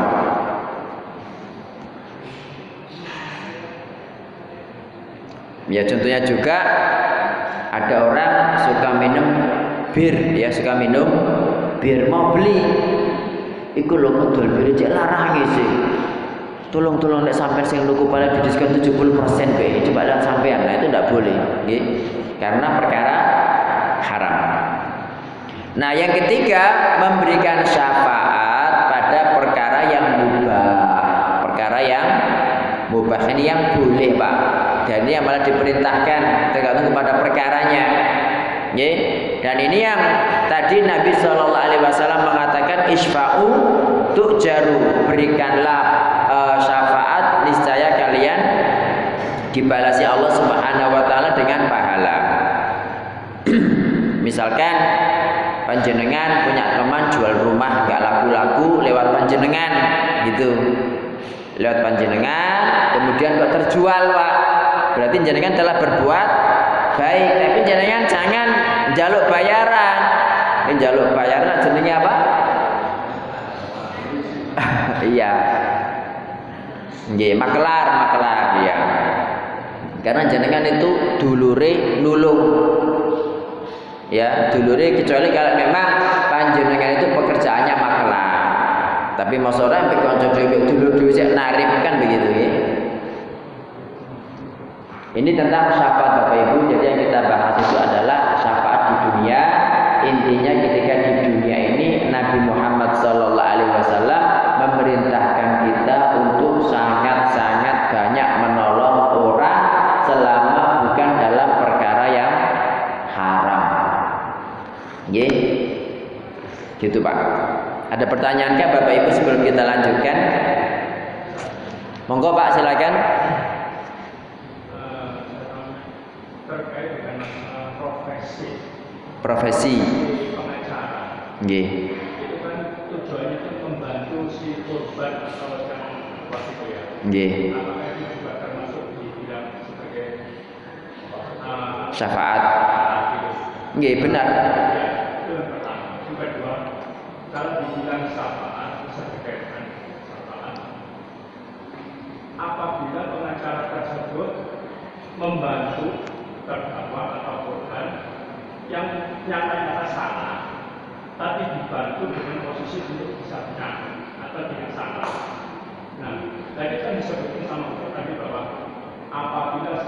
Ya, contohnya juga ada orang suka minum bir, ya, suka minum bir, mau beli, iku lho ngedol bir cek larangi sih. Tolong-tolong nek sampean sing luku pada di diskon tujuh puluh persen be, coba lihat sampean. Nah, itu tidak boleh, nggih. Karena perkara haram. Nah, yang ketiga, memberikan syafaat pada perkara yang mubah. Perkara yang mubah ini yang boleh, Pak. Dan ini yang malah diperintahkan tergantung kepada perkaranya. Nggih. Dan ini yang tadi Nabi Shallallahu Alaihi Wasallam mengatakan isfa'u tu'jaru, berikanlah uh, syafaat, niscaya kalian dibalasi Allah Subhanahu Wa Taala dengan pahala. Misalkan panjenengan punya teman jual rumah nggak laku-laku lewat panjenengan, gitu, lewat panjenengan, kemudian kok terjual, Pak, berarti jenengan telah berbuat baik. Tapi jenengan jangan jaluk bayaran. Ini jaluk bayaran jenenge apa? Iya. Nggih, makelar, makelar, ya. Karena jenengan itu dulure nulung. Ya, dulure, kecuali kalau memang panjenengan itu pekerjaannya makelar. Tapi maksudnya mbek kanca dhewe dulur dhewe sik narip, kan begitu, ya. Ini tentang syafaat, Bapak Ibu. Jadi yang kita bahas itu adalah syafaat di dunia. Intinya ketika di dunia ini Nabi Muhammad Sallallahu Alaihi Wasallam memerintahkan kita untuk sangat-sangat banyak menolong orang selama bukan dalam perkara yang haram. Nggih. Gitu, Pak. Ada pertanyaan kah, Bapak Ibu, sebelum kita lanjutkan? Monggo, Pak, silakan.
Terkait dengan uh, profesi
Profesi
pengacara,
nggih,
itu kan tujuannya itu membantu si korban atau yang buat itu, ya.
nggih.
Apakah itu juga termasuk dibilang sebagai uh,
Syafaat.
gitu?
Nggih, benar.
Ya, itu yang pertama. Yang kedua, kalau dibilang syafaat, bisa dikaitkan syafaat apabila pengacara tersebut membantu terdakwa atau korban yang nyata-nyata salah, tapi dibantu dengan posisi untuk bisa benar atau tidak salah. Nah, tadi kan disebutkan sama Ustaz tadi bahwa apabila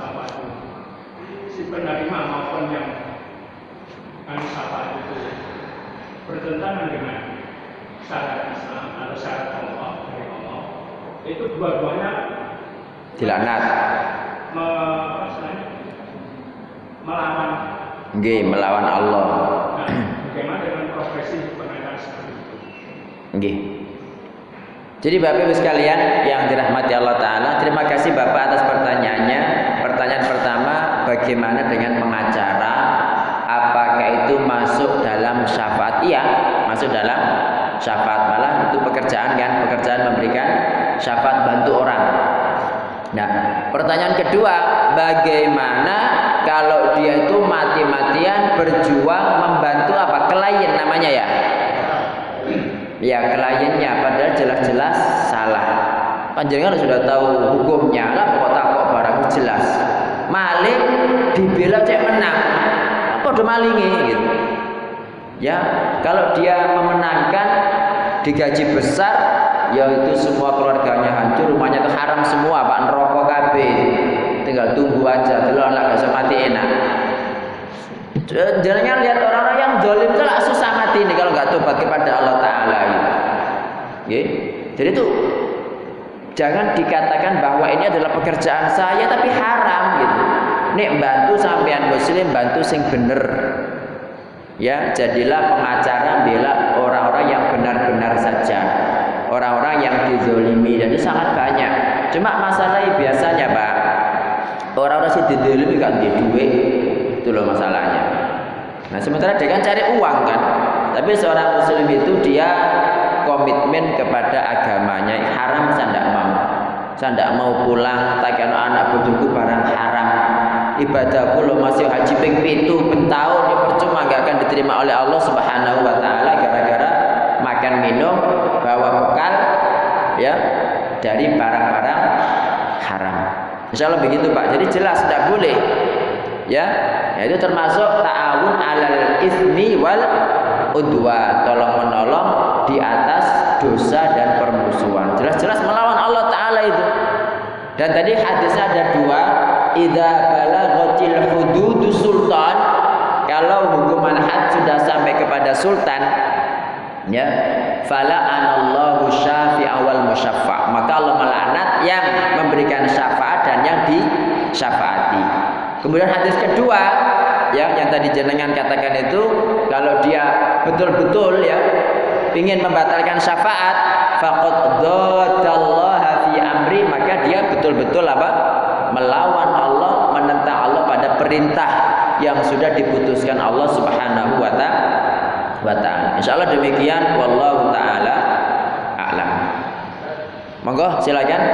bertentangan dengan syariat Islam atau syariat Allah dari Allah, itu dua-duanya
dilaknat.
Me, apa istilahnya? Melawan.
Nggih, melawan Allah.
Nah, bagaimana dengan profesi pengajar seperti itu?
Nggih. Jadi Bapak Ibu sekalian yang dirahmati Allah Ta'ala, terima kasih Bapak atas pertanyaannya. Pertanyaan pertama, bagaimana dengan pengacara? Apakah itu masuk dalam syafaat? Iya, masuk dalam syafaat. Malah itu pekerjaan kan, pekerjaan memberikan syafaat bantu orang. Nah, pertanyaan kedua, bagaimana kalau dia itu mati-matian berjuang membantu apa? Klien namanya ya? Ya, kliennya padahal jelas-jelas salah. Panjenengan sudah tahu hukumnya lah, pokok takok barang jelas. Maling dibela cek menang. Apa udah malingi gitu. Ya, kalau dia memenangkan digaji besar, ya itu semua keluarganya hancur, rumahnya itu haram semua, Pak, neraka kabeh. Tinggal tunggu aja, delok lak gak mati enak. Jangan lihat orang-orang yang zalim itu lah susah mati ini kalau nggak tobat kepada Allah Ta'ala gitu. Okay? Jadi itu jangan dikatakan bahwa ini adalah pekerjaan saya tapi haram gitu. Nek bantu sampean muslim, bantu sing bener. Ya, jadilah pengacara bela orang-orang yang benar-benar saja. Orang-orang yang dizolimi, dan itu sangat banyak. Cuma masalahnya biasanya Pak, orang-orang sih dizolimi gak ada duit. Itu loh masalahnya. Nah, sementara dia kan cari uang kan. Tapi seorang muslim itu dia komitmen kepada agamanya. Haram saya tidak mau. Saya tidak mau pulang tak kena anak bodohku barang haram. Ibadahku lo masih haji ping pitu pentahun ya percuma, gak akan diterima oleh Allah Subhanahu wa taala gara-gara makan minum bawa bekal ya dari barang-barang haram. Insyaallah begitu Pak. Jadi jelas tidak boleh. Ya, itu termasuk ta'awun 'alal itsmi wal udwan, tolong menolong di atas dosa dan permusuhan. Jelas-jelas melawan Allah Ta'ala itu. Dan tadi hadisnya ada dua, idza balaghatil hududus sultan, kalau hukuman had sudah sampai kepada sultan, ya, fala anallahu syafi'a wal musyaffa', maka Allah melaknat yang memberikan syafaat dan yang disyafaati. Kemudian hadis kedua ya yang tadi jenengan katakan itu, kalau dia betul-betul ya ingin membatalkan syafaat, faqad dzadallaha fi amri, maka dia betul-betul apa? Melawan Allah, menentang Allah pada perintah yang sudah diputuskan Allah Subhanahu wa taala. Insyaallah demikian, wallahu taala a'lam. Monggo silakan.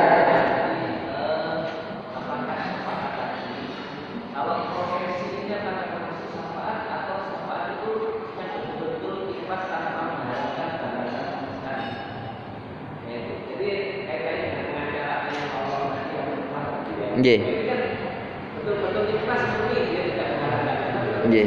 Nggih. Betul-betul ikhlas murni dia tidak mengharapkan. Nggih.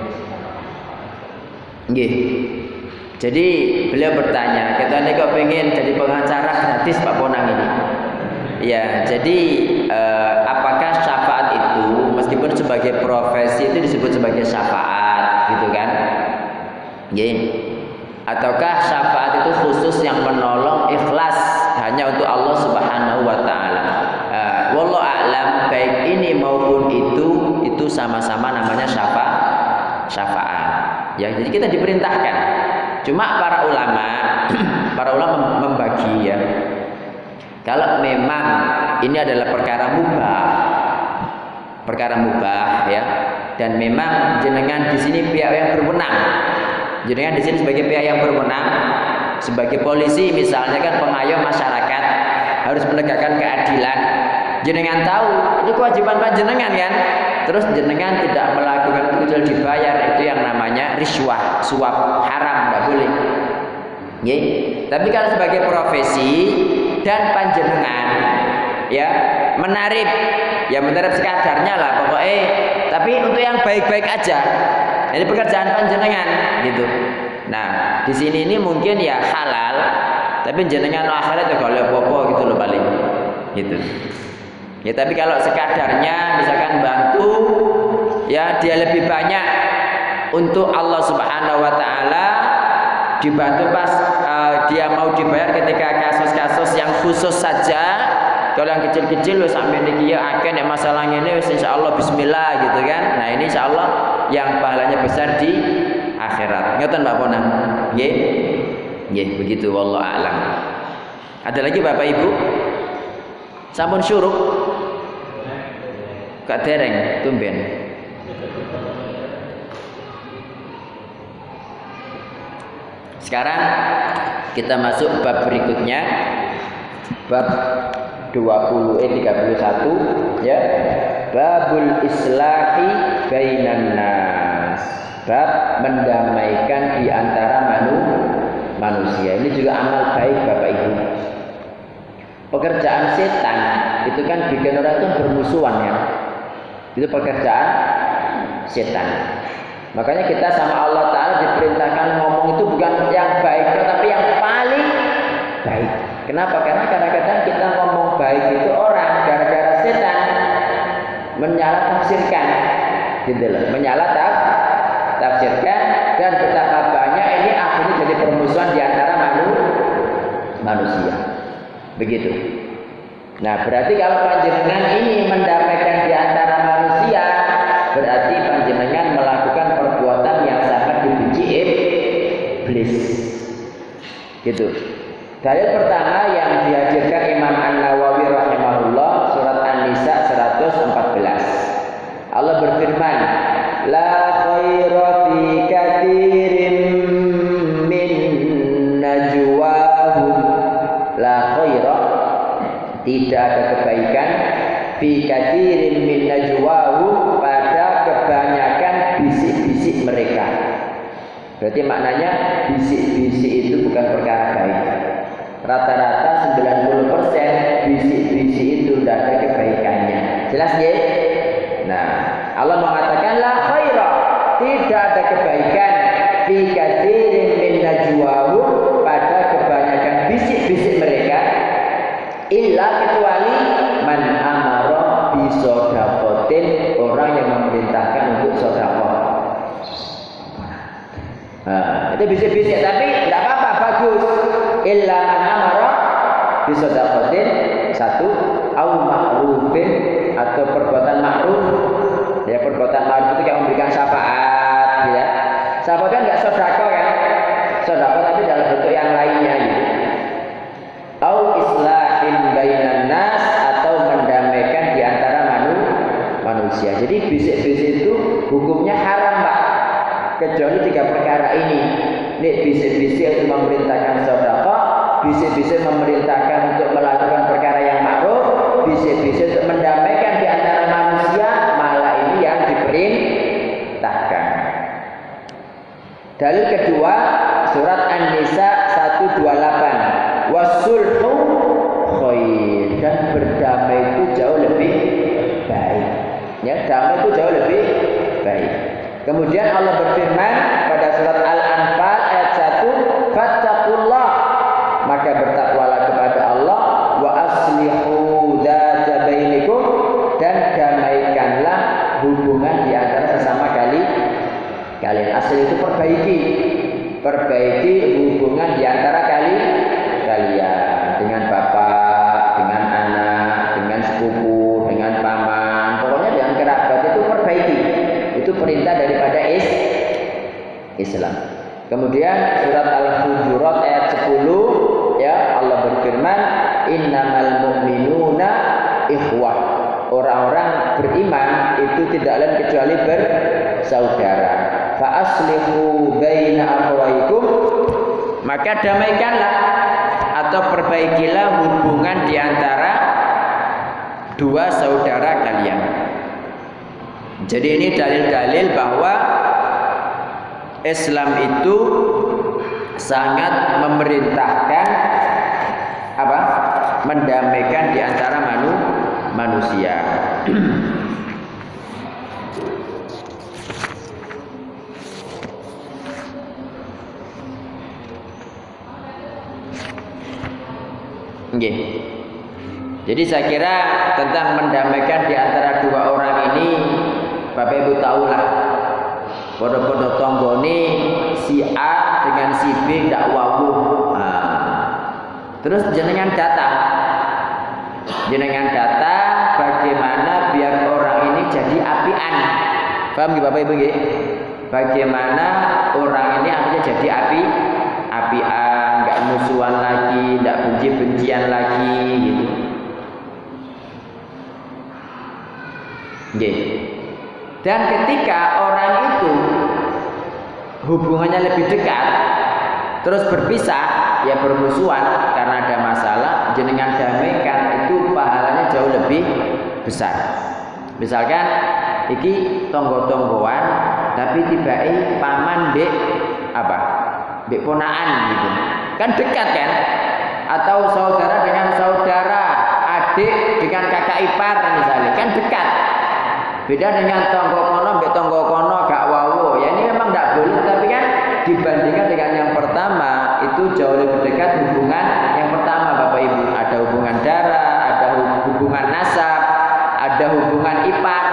Nggih. Jadi beliau bertanya, kita ini kok pengen jadi pengacara gratis Pak Bonang ini? Ya, jadi eh, apakah syafaat itu meskipun sebagai profesi itu disebut sebagai syafaat gitu kan? Nggih. Ataukah syafaat itu khusus yang menolong ikhlas hanya untuk Allah Subhanahu wa taala? Wallahu a'lam, baik ini maupun itu itu sama-sama namanya syafaat. Syafaat. Ya, jadi kita diperintahkan. Cuma para ulama para ulama membagi ya. Kalau memang ini adalah perkara mubah. Perkara mubah ya. Dan memang jenengan di sini pihak yang berwenang. Jenengan di sini sebagai pihak yang berwenang, sebagai polisi misalnya kan pengayom masyarakat, harus menegakkan keadilan. Jenengan tahu itu kewajiban panjenengan kan, terus jenengan tidak melakukan itu kecuali dibayar, itu yang namanya riswah, suap, haram, tidak boleh. Nggih. Tapi kalau sebagai profesi dan panjenengan ya menarik, ya menarik sekadarnya lah pokoknya, tapi untuk yang baik-baik aja. Ini pekerjaan panjenengan gitu. Nah di sini ini mungkin ya halal, tapi jenengan akhirat ya kalau apa-apa gitu loh paling, gitu. Ya tapi kalau sekadarnya misalkan bantu ya dia lebih banyak untuk Allah Subhanahu wa taala, dibantu pas uh, dia mau dibayar ketika kasus-kasus yang khusus saja. Kalau yang kecil-kecil wis sampe niki ya akeh nek masalah ngene wis insyaallah bismillah gitu kan. Nah ini insyaallah yang pahalanya besar di akhirat. Ngoten Mbak Pona. Nggih. Nggih, begitu wallahu a'lam. Ada lagi Bapak Ibu? Sampun syuruk? Kak dereng tumben. Sekarang kita masuk bab berikutnya. Bab dua puluh eh tiga puluh satu ya. Babul islahi bainan nas. Bab mendamaikan di antara manu, manusia. Ini juga amal baik Bapak Ibu. Pekerjaan setan itu kan bikin orang itu bermusuhan ya. Itu pekerjaan setan. Makanya kita sama Allah Ta'ala diperintahkan ngomong itu bukan yang baik, tetapi yang paling baik. Kenapa? Karena kadang-kadang kita ngomong baik itu orang gara-gara setan menyalah tafsirkan, gitu loh, menyalah tafsirkan, dan betapa banyak ini akhirnya jadi permusuhan di antara manu, manusia. Begitu. Nah, berarti kalau panjenengan ini mendamaikan di antara manusia, berarti panjenengan melakukan perbuatan yang sangat dibenci iblis. Gitu. Dalil pertama yang dihadirkan Imam An-Nawawi rahimahullah, surat An-Nisa seratus empat belas. Allah berfirman, la khaira fi katsirin min najwahum. La khaira, tidak ada kebaikan fi katsirin min najwahum, pada kebanyakan bisik-bisik mereka. Berarti maknanya bisik-bisik itu bukan perkara baik. Rata-rata sembilan puluh persen bisik-bisik itu tidak ada kebaikannya. Jelas ya? Nah, Allah mengatakan la khaira, tidak ada kebaikan fi katsirin min najwahum, pada kebanyakan bisik-bisik mereka, illa kecuali man amara bi shadaqatin, orang yang memerintahkan untuk sedekah. Nah, itu bisik-bisik tapi tidak apa-apa, bagus. Illa man amara bi shadaqatin, satu, au ma'rufin, atau perbuatan ma'ruf. Ya, perbuatan ma'ruf itu kayak memberikan syafaat, ya. Syafaat kan enggak sedekah kan? Sedekah tapi dalam bentuk yang lainnya gitu. Au islahin bainan nas, atau mendamaikan di antara manu, manusia. Jadi bisik-bisik itu hukumnya haram, Pak. Kecuali tiga perkara ini. Nek bisik-bisik itu memerintahkan sedekah, bisik-bisik memerintahkan untuk melakukan perkara yang ma'ruf, bisik-bisik untuk mendamaikan di antara manusia, malah ini yang diperintahkan. Dalil kedua, surat An-Nisa seratus dua puluh delapan. Wasulhu khair, dan berdamai itu jauh lebih baik. Ya, damai itu jauh lebih baik. Kemudian Allah berfirman pada surat Al-Anfal ayat satu, fattaqullah, maka bertakwalah kepada Allah, wa aslihu dzata bainikum, dan damaikanlah hubungan di antara sesama kali kalian. Asli itu perbaiki, perbaiki hubungan di antara kali kalian, dengan bapak, dengan anak, dengan sepupu, dengan paman, pokoknya dengan kerabat itu perbaiki. Itu perintah daripada is Islam. Kemudian surat Al-Hujurat ayat sepuluh, ya, Allah berfirman, innamal mu'minuna ikhwah. Orang-orang beriman itu tidak lain kecuali bersaudara. Fa aslihu baina akhawaykum, maka damaikanlah atau perbaikilah hubungan di antara dua saudara kalian. Jadi ini dalil-dalil bahwa Islam itu sangat memerintahkan apa? Mendamaikan di antara manu, manusia. Nggih. Jadi saya kira tentang mendamaikan di antara dua orang ini, Bapak Ibu tahulah, podo-podo tonggone si A dengan si B ndak wawuh. Nah, terus jenengan datang. Jenengan datang bagaimana biar orang ini jadi apian. Paham nggih Bapak Ibu nggih? Bagaimana orang ini akhirnya jadi api apian, enggak musuhan lagi, enggak benci-bencian lagi gitu. Nggih. Dan ketika orang itu hubungannya lebih dekat terus berpisah, ya bermusuhan karena ada masalah, jenengan damaikan, itu pahalanya jauh lebih besar. Misalkan iki tonggo-tonggoan tapi tibai paman dek apa? Dek ponaan gitu. Kan dekat kan? Atau saudara dengan saudara, adik dengan kakak ipar misalnya, kan dekat. Beda dengan tonggo kono mbek tonggo kono gak wawo. Ya ini memang tidak boleh, tapi kan dibandingkan dengan yang pertama itu jauh lebih dekat hubungan yang pertama Bapak Ibu. Ada hubungan darah, ada hubungan nasab, ada hubungan ipar,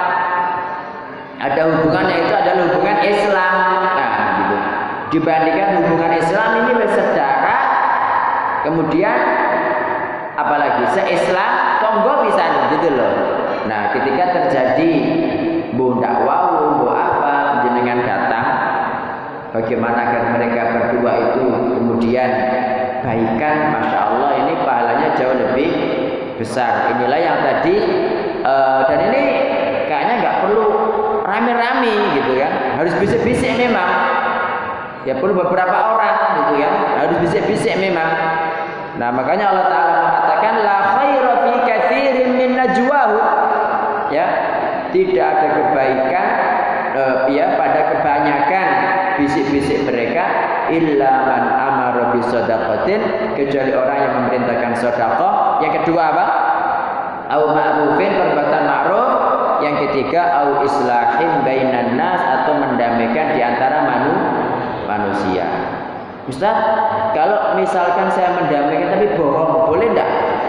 ada hubungan yaitu adalah hubungan Islam. Nah, gitu. Dibandingkan hubungan Islam ini bersaudara, kemudian apalagi se-Islam tonggo bisa gitu loh. Nah, ketika terjadi bu ndak wau, bu apa, jenengan datang, bagaimana agar mereka berdua itu kemudian baikan, masya Allah ini pahalanya jauh lebih besar. Inilah yang tadi uh, dan ini kayaknya nggak perlu rame-rame gitu kan, harus bisik-bisik memang. Ya perlu beberapa orang gitu ya, harus bisik-bisik memang. Nah makanya Allah Ta'ala mengatakan la khaira fi katsirin min najwahu. Ya, tidak ada kebaikan uh, ya pada kebanyakan bisik-bisik mereka illa man amara bi shadaqatin, kecuali orang yang memerintahkan sedekah. Yang kedua apa? Au ma'rufin, perbuatan ma'ruf. Yang ketiga au islahin bainan nas, atau mendamaikan di antara manu, manusia. Ustaz, kalau misalkan saya mendamaikan tapi bohong, boleh enggak?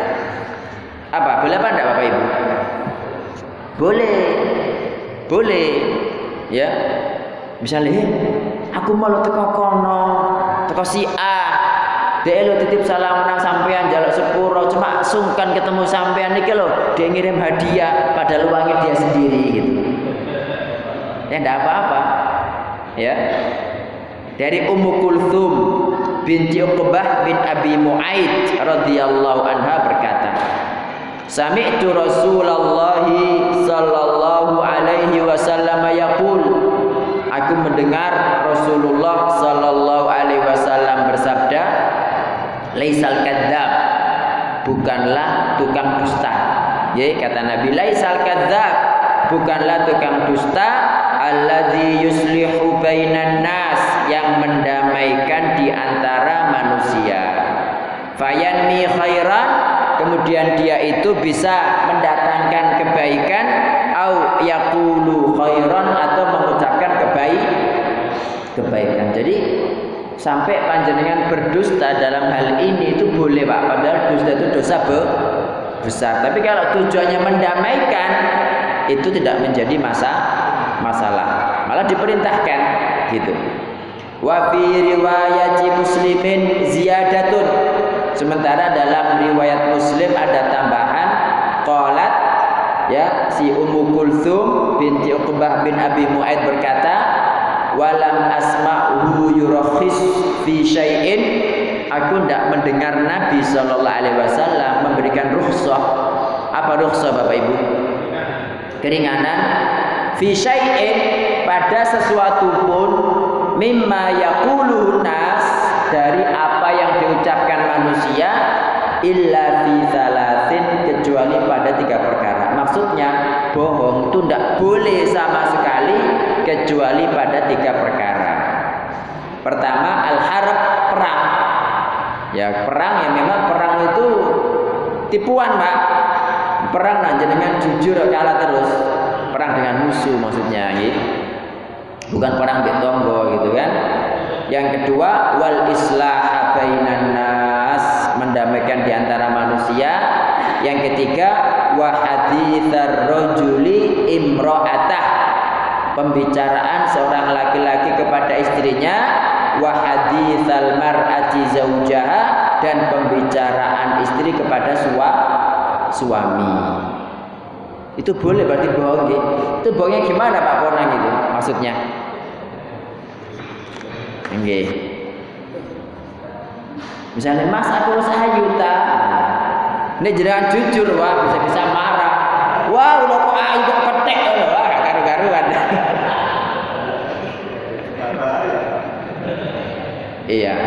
Apa? Boleh apa enggak Bapak Ibu? Boleh. Boleh. Ya. Misalnya, aku mau teko kono, teko si A. Dia lo titip salam nang sampean jaluk sepuro, cuma sungkan ketemu sampean niki lho, dia ngirim hadiah pada luangnya dia sendiri gitu. Ya enggak apa-apa. Ya. Dari Ummu Kulthum binti Uqbah bin Abi Mu'aid radhiyallahu anha berkata, sami'tu Rasulullah sallallahu alaihi wasallam yaqul, aku mendengar Rasulullah sallallahu alaihi wasallam bersabda, laisal kadzdzab, bukanlah tukang dusta. Ya, kata Nabi, laisal kadzdzab, bukanlah tukang dusta, alladzi yuslihu bainan nas, yang mendamaikan di antara manusia. Fayanmi khairan, kemudian dia itu bisa mendatangkan kebaikan, au yaqulu khairan, atau mengucapkan kebaik kebaikan. Jadi sampai panjenengan berdusta dalam hal ini itu boleh Pak, padahal dusta itu dosa besar. Tapi kalau tujuannya mendamaikan, itu tidak menjadi masa masalah, malah diperintahkan gitu. Wa fi riwayati Muslimin ziyadatun, sementara dalam riwayat Muslim ada tambahan, qalat, ya, si Ummu Kulthum binti Uqbah bin Abi Mu'aid berkata, walam asma'uhu yurakhis fi syai'in, aku tidak mendengar Nabi sallallahu alaihi wasallam memberikan rukhsah. Apa rukhsah Bapak Ibu? Keringanan. Fi syai'in, pada sesuatu pun, mimma yaquluhu nas, dari apa yang diucapkan manusia, illa fi salasin, kecuali pada tiga perkara. Maksudnya bohong itu tidak boleh sama sekali kecuali pada tiga perkara. Pertama, al-harb, perang. Ya, perang ya memang perang itu tipuan Pak. Perang nah jenengan jujur kalah terus. Perang dengan musuh maksudnya, gitu. Bukan perang betonggo gitu kan. Yang kedua, wal islah bainan nas, mendamaikan di antara manusia. Yang ketiga, wa haditsar rajuli imra'atah, pembicaraan seorang laki-laki kepada istrinya, wa haditsal mar'ati zaujaha, dan pembicaraan istri kepada sua, suami. Itu boleh berarti bohong gitu. Itu bohongnya gimana Pak Ponang itu maksudnya? Nggih. Misalnya Mas aku wis ayu ta. Nek jenengan jujur wah bisa-bisa marah. Wah udah kok ayu kok petek lho, wah gak karu-karuan. Iya.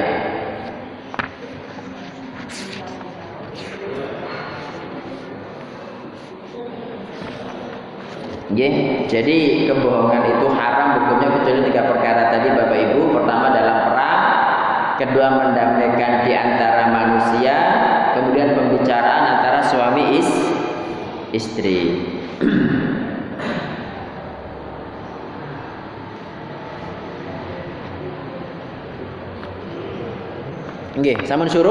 Nggih, jadi kebohongan itu haram hukumnya kecuali tiga perkara tadi Bapak Ibu. Pertama dalam perang, kedua mendamaikan di antara manusia, kemudian pembicaraan antara suami is, istri. Nggih, sampun syuruk?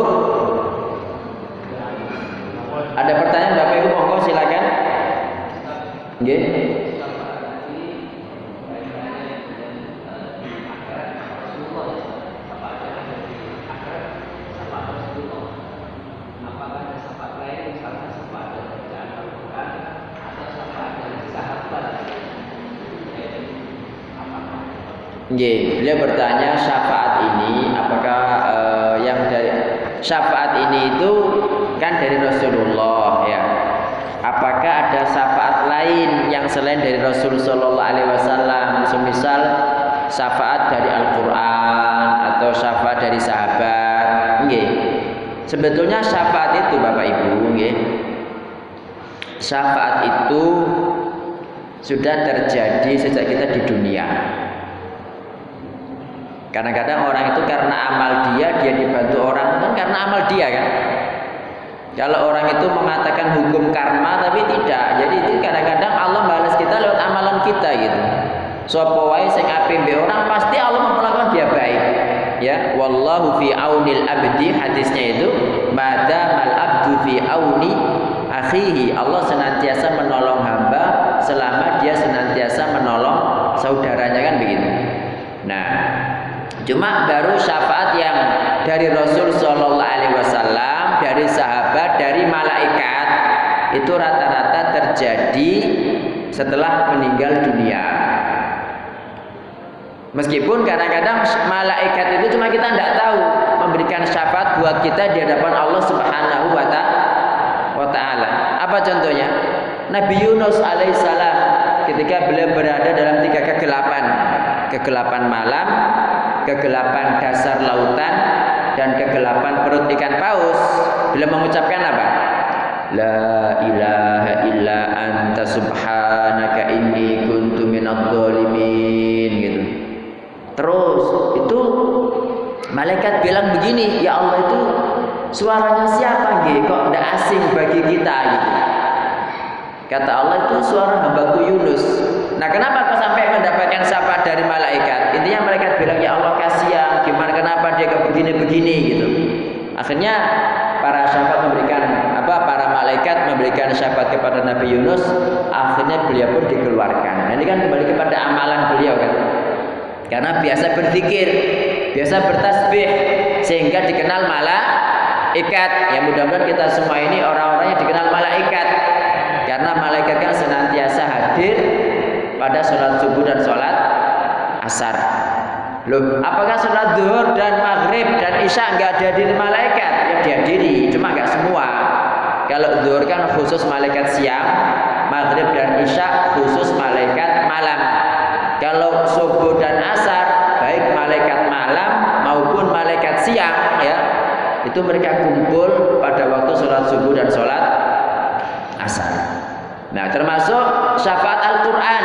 Ada pertanyaan Bapak Ibu monggo silakan. Nggih. Nggih, beliau bertanya syafaat ini apakah uh, yang dari syafaat ini itu kan dari Rasulullah ya. Apakah ada syafaat lain yang selain dari Rasul sallallahu alaihi wasallam, semisal syafaat dari Al-Qur'an atau syafaat dari sahabat? Nggih. Sebetulnya syafaat itu Bapak Ibu, nggih. Syafaat itu sudah terjadi sejak kita di dunia. Kadang-kadang orang itu karena amal dia, dia dibantu orang kan karena amal dia kan. Kalau orang itu mengatakan hukum karma tapi tidak. Jadi itu kadang-kadang Allah balas kita lewat amalan kita gitu. Sapa wae sing apik mbek orang pasti Allah memperlakukan dia baik. Ya, wallahu fi aunil abdi, hadisnya itu madamal abdu fi auni akhihi. Allah senantiasa menolong hamba selama dia senantiasa menolong saudaranya kan begitu. Nah, cuma baru syafaat yang dari Rasul sallallahu alaihi wasallam, dari sahabat, dari malaikat itu rata-rata terjadi setelah meninggal dunia. Meskipun kadang-kadang malaikat itu cuma kita tidak tahu memberikan syafaat buat kita di hadapan Allah Subhanahu wa taala. Apa contohnya? Nabi Yunus alaihissalam ketika beliau berada dalam tiga kegelapan, kegelapan malam, kegelapan dasar lautan, dan kegelapan perut ikan paus, beliau mengucapkan apa? La ilaha illa anta subhanaka inni kuntu minadh dhalimin gitu. Terus itu malaikat bilang begini, ya Allah itu suaranya siapa gitu? Kok tidak asing bagi kita gitu. Kata Allah itu suara hambaku Yunus. Nah kenapa kau sampai mendapatkan syafaat dari malaikat? Intinya malaikat bilang ya Allah kasihan, gimana kenapa dia ke begini-begini gitu. Akhirnya para syafaat memberikan apa? Para malaikat memberikan syafaat kepada Nabi Yunus. Akhirnya beliau pun dikeluarkan. Nah, ini kan kembali kepada amalan beliau kan. Karena biasa berzikir, biasa bertasbih sehingga dikenal malaikat. Ya mudah-mudahan kita semua ini orang-orang yang dikenal malaikat. Karena malaikat kan senantiasa hadir pada sholat subuh dan sholat asar. Loh, apakah sholat zuhur dan maghrib dan isya nggak dihadiri malaikat? Ya dihadiri, cuma nggak semua. Kalau zuhur kan khusus malaikat siang, maghrib dan isya khusus malaikat malam. Kalau subuh dan asar, baik malaikat malam maupun malaikat siang, ya itu mereka kumpul pada waktu sholat subuh dan sholat asar. Nah, termasuk syafaat Al-Quran,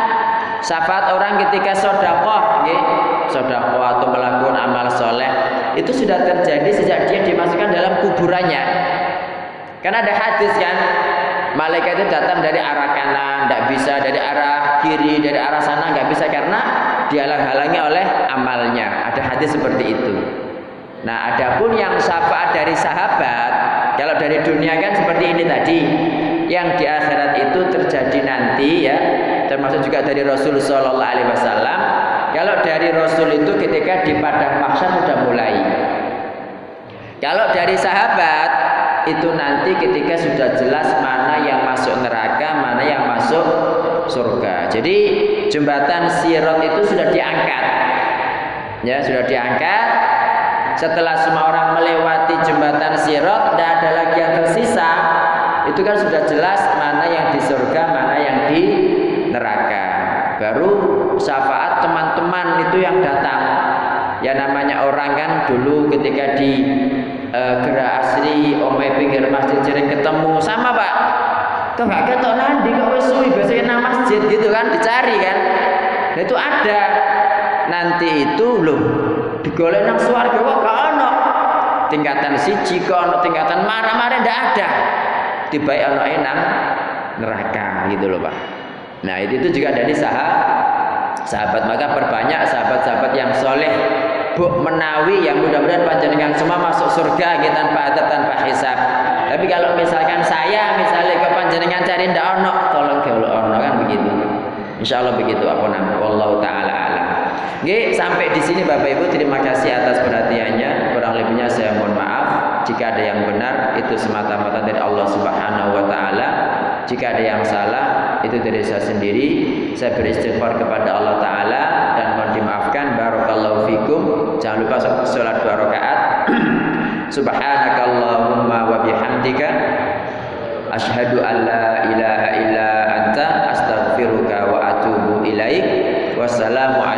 syafaat orang ketika sedekah, sedekah atau melakukan amal soleh, itu sudah terjadi sejak dia dimasukkan dalam kuburannya. Karena ada hadis kan, malaikat itu datang dari arah kanan, tidak bisa dari arah kiri, dari arah sana nggak bisa karena dihalang-halangi oleh amalnya. Ada hadis seperti itu. Nah, adapun yang syafaat dari sahabat, kalau dari dunia kan seperti ini tadi. Yang di akhirat itu terjadi nanti ya, termasuk juga dari Rasul Shallallahu Alaihi Wasallam. Kalau dari Rasul itu ketika di padang mahsyar sudah mulai. Kalau dari sahabat itu nanti ketika sudah jelas mana yang masuk neraka, mana yang masuk surga. Jadi jembatan Sirat itu sudah diangkat. Ya, sudah diangkat. Setelah semua orang melewati jembatan Sirat, tidak ada lagi yang tersisa. Itu kan sudah jelas mana yang di surga, mana yang di neraka. Baru syafaat teman-teman itu yang datang. Ya namanya orang kan dulu ketika di uh, Gerah Asri, omai pinggir masjid sering ketemu sama Pak. Kok nggak ketok nanti kok wis suwi biasanya nang masjid gitu kan dicari kan. Nah itu ada. Nanti itu loh digolek nang swarga kok gak ono. Tingkatan siji kok ono, tingkatan marah-marah ndak ada. Tiba ono nang neraka gitu loh Pak. Nah itu, itu juga dari sahabat sahabat maka perbanyak sahabat-sahabat yang soleh bu menawi yang mudah-mudahan panjenengan semua masuk surga gitu, tanpa adab tanpa hisab. Tapi kalau misalkan saya misalnya ke panjenengan cari ndak ono, tolong gaul ono kan begitu. Insyaallah begitu apa nama wallahu taala alam. Nggih, sampai di sini Bapak Ibu, terima kasih atas perhatiannya. Kurang lebihnya saya mohon maaf. Jika ada yang benar itu semata-mata dari Allah Subhanahu wa taala. Jika ada yang salah itu dari saya sendiri. Saya beristighfar kepada Allah taala dan mohon dimaafkan. Barakallahu fikum. Jangan lupa salat dua rakaat. Subhanakallahumma wa bihamdika asyhadu an la ilaha illa anta astaghfiruka wa atubu ilaik. Wassalamu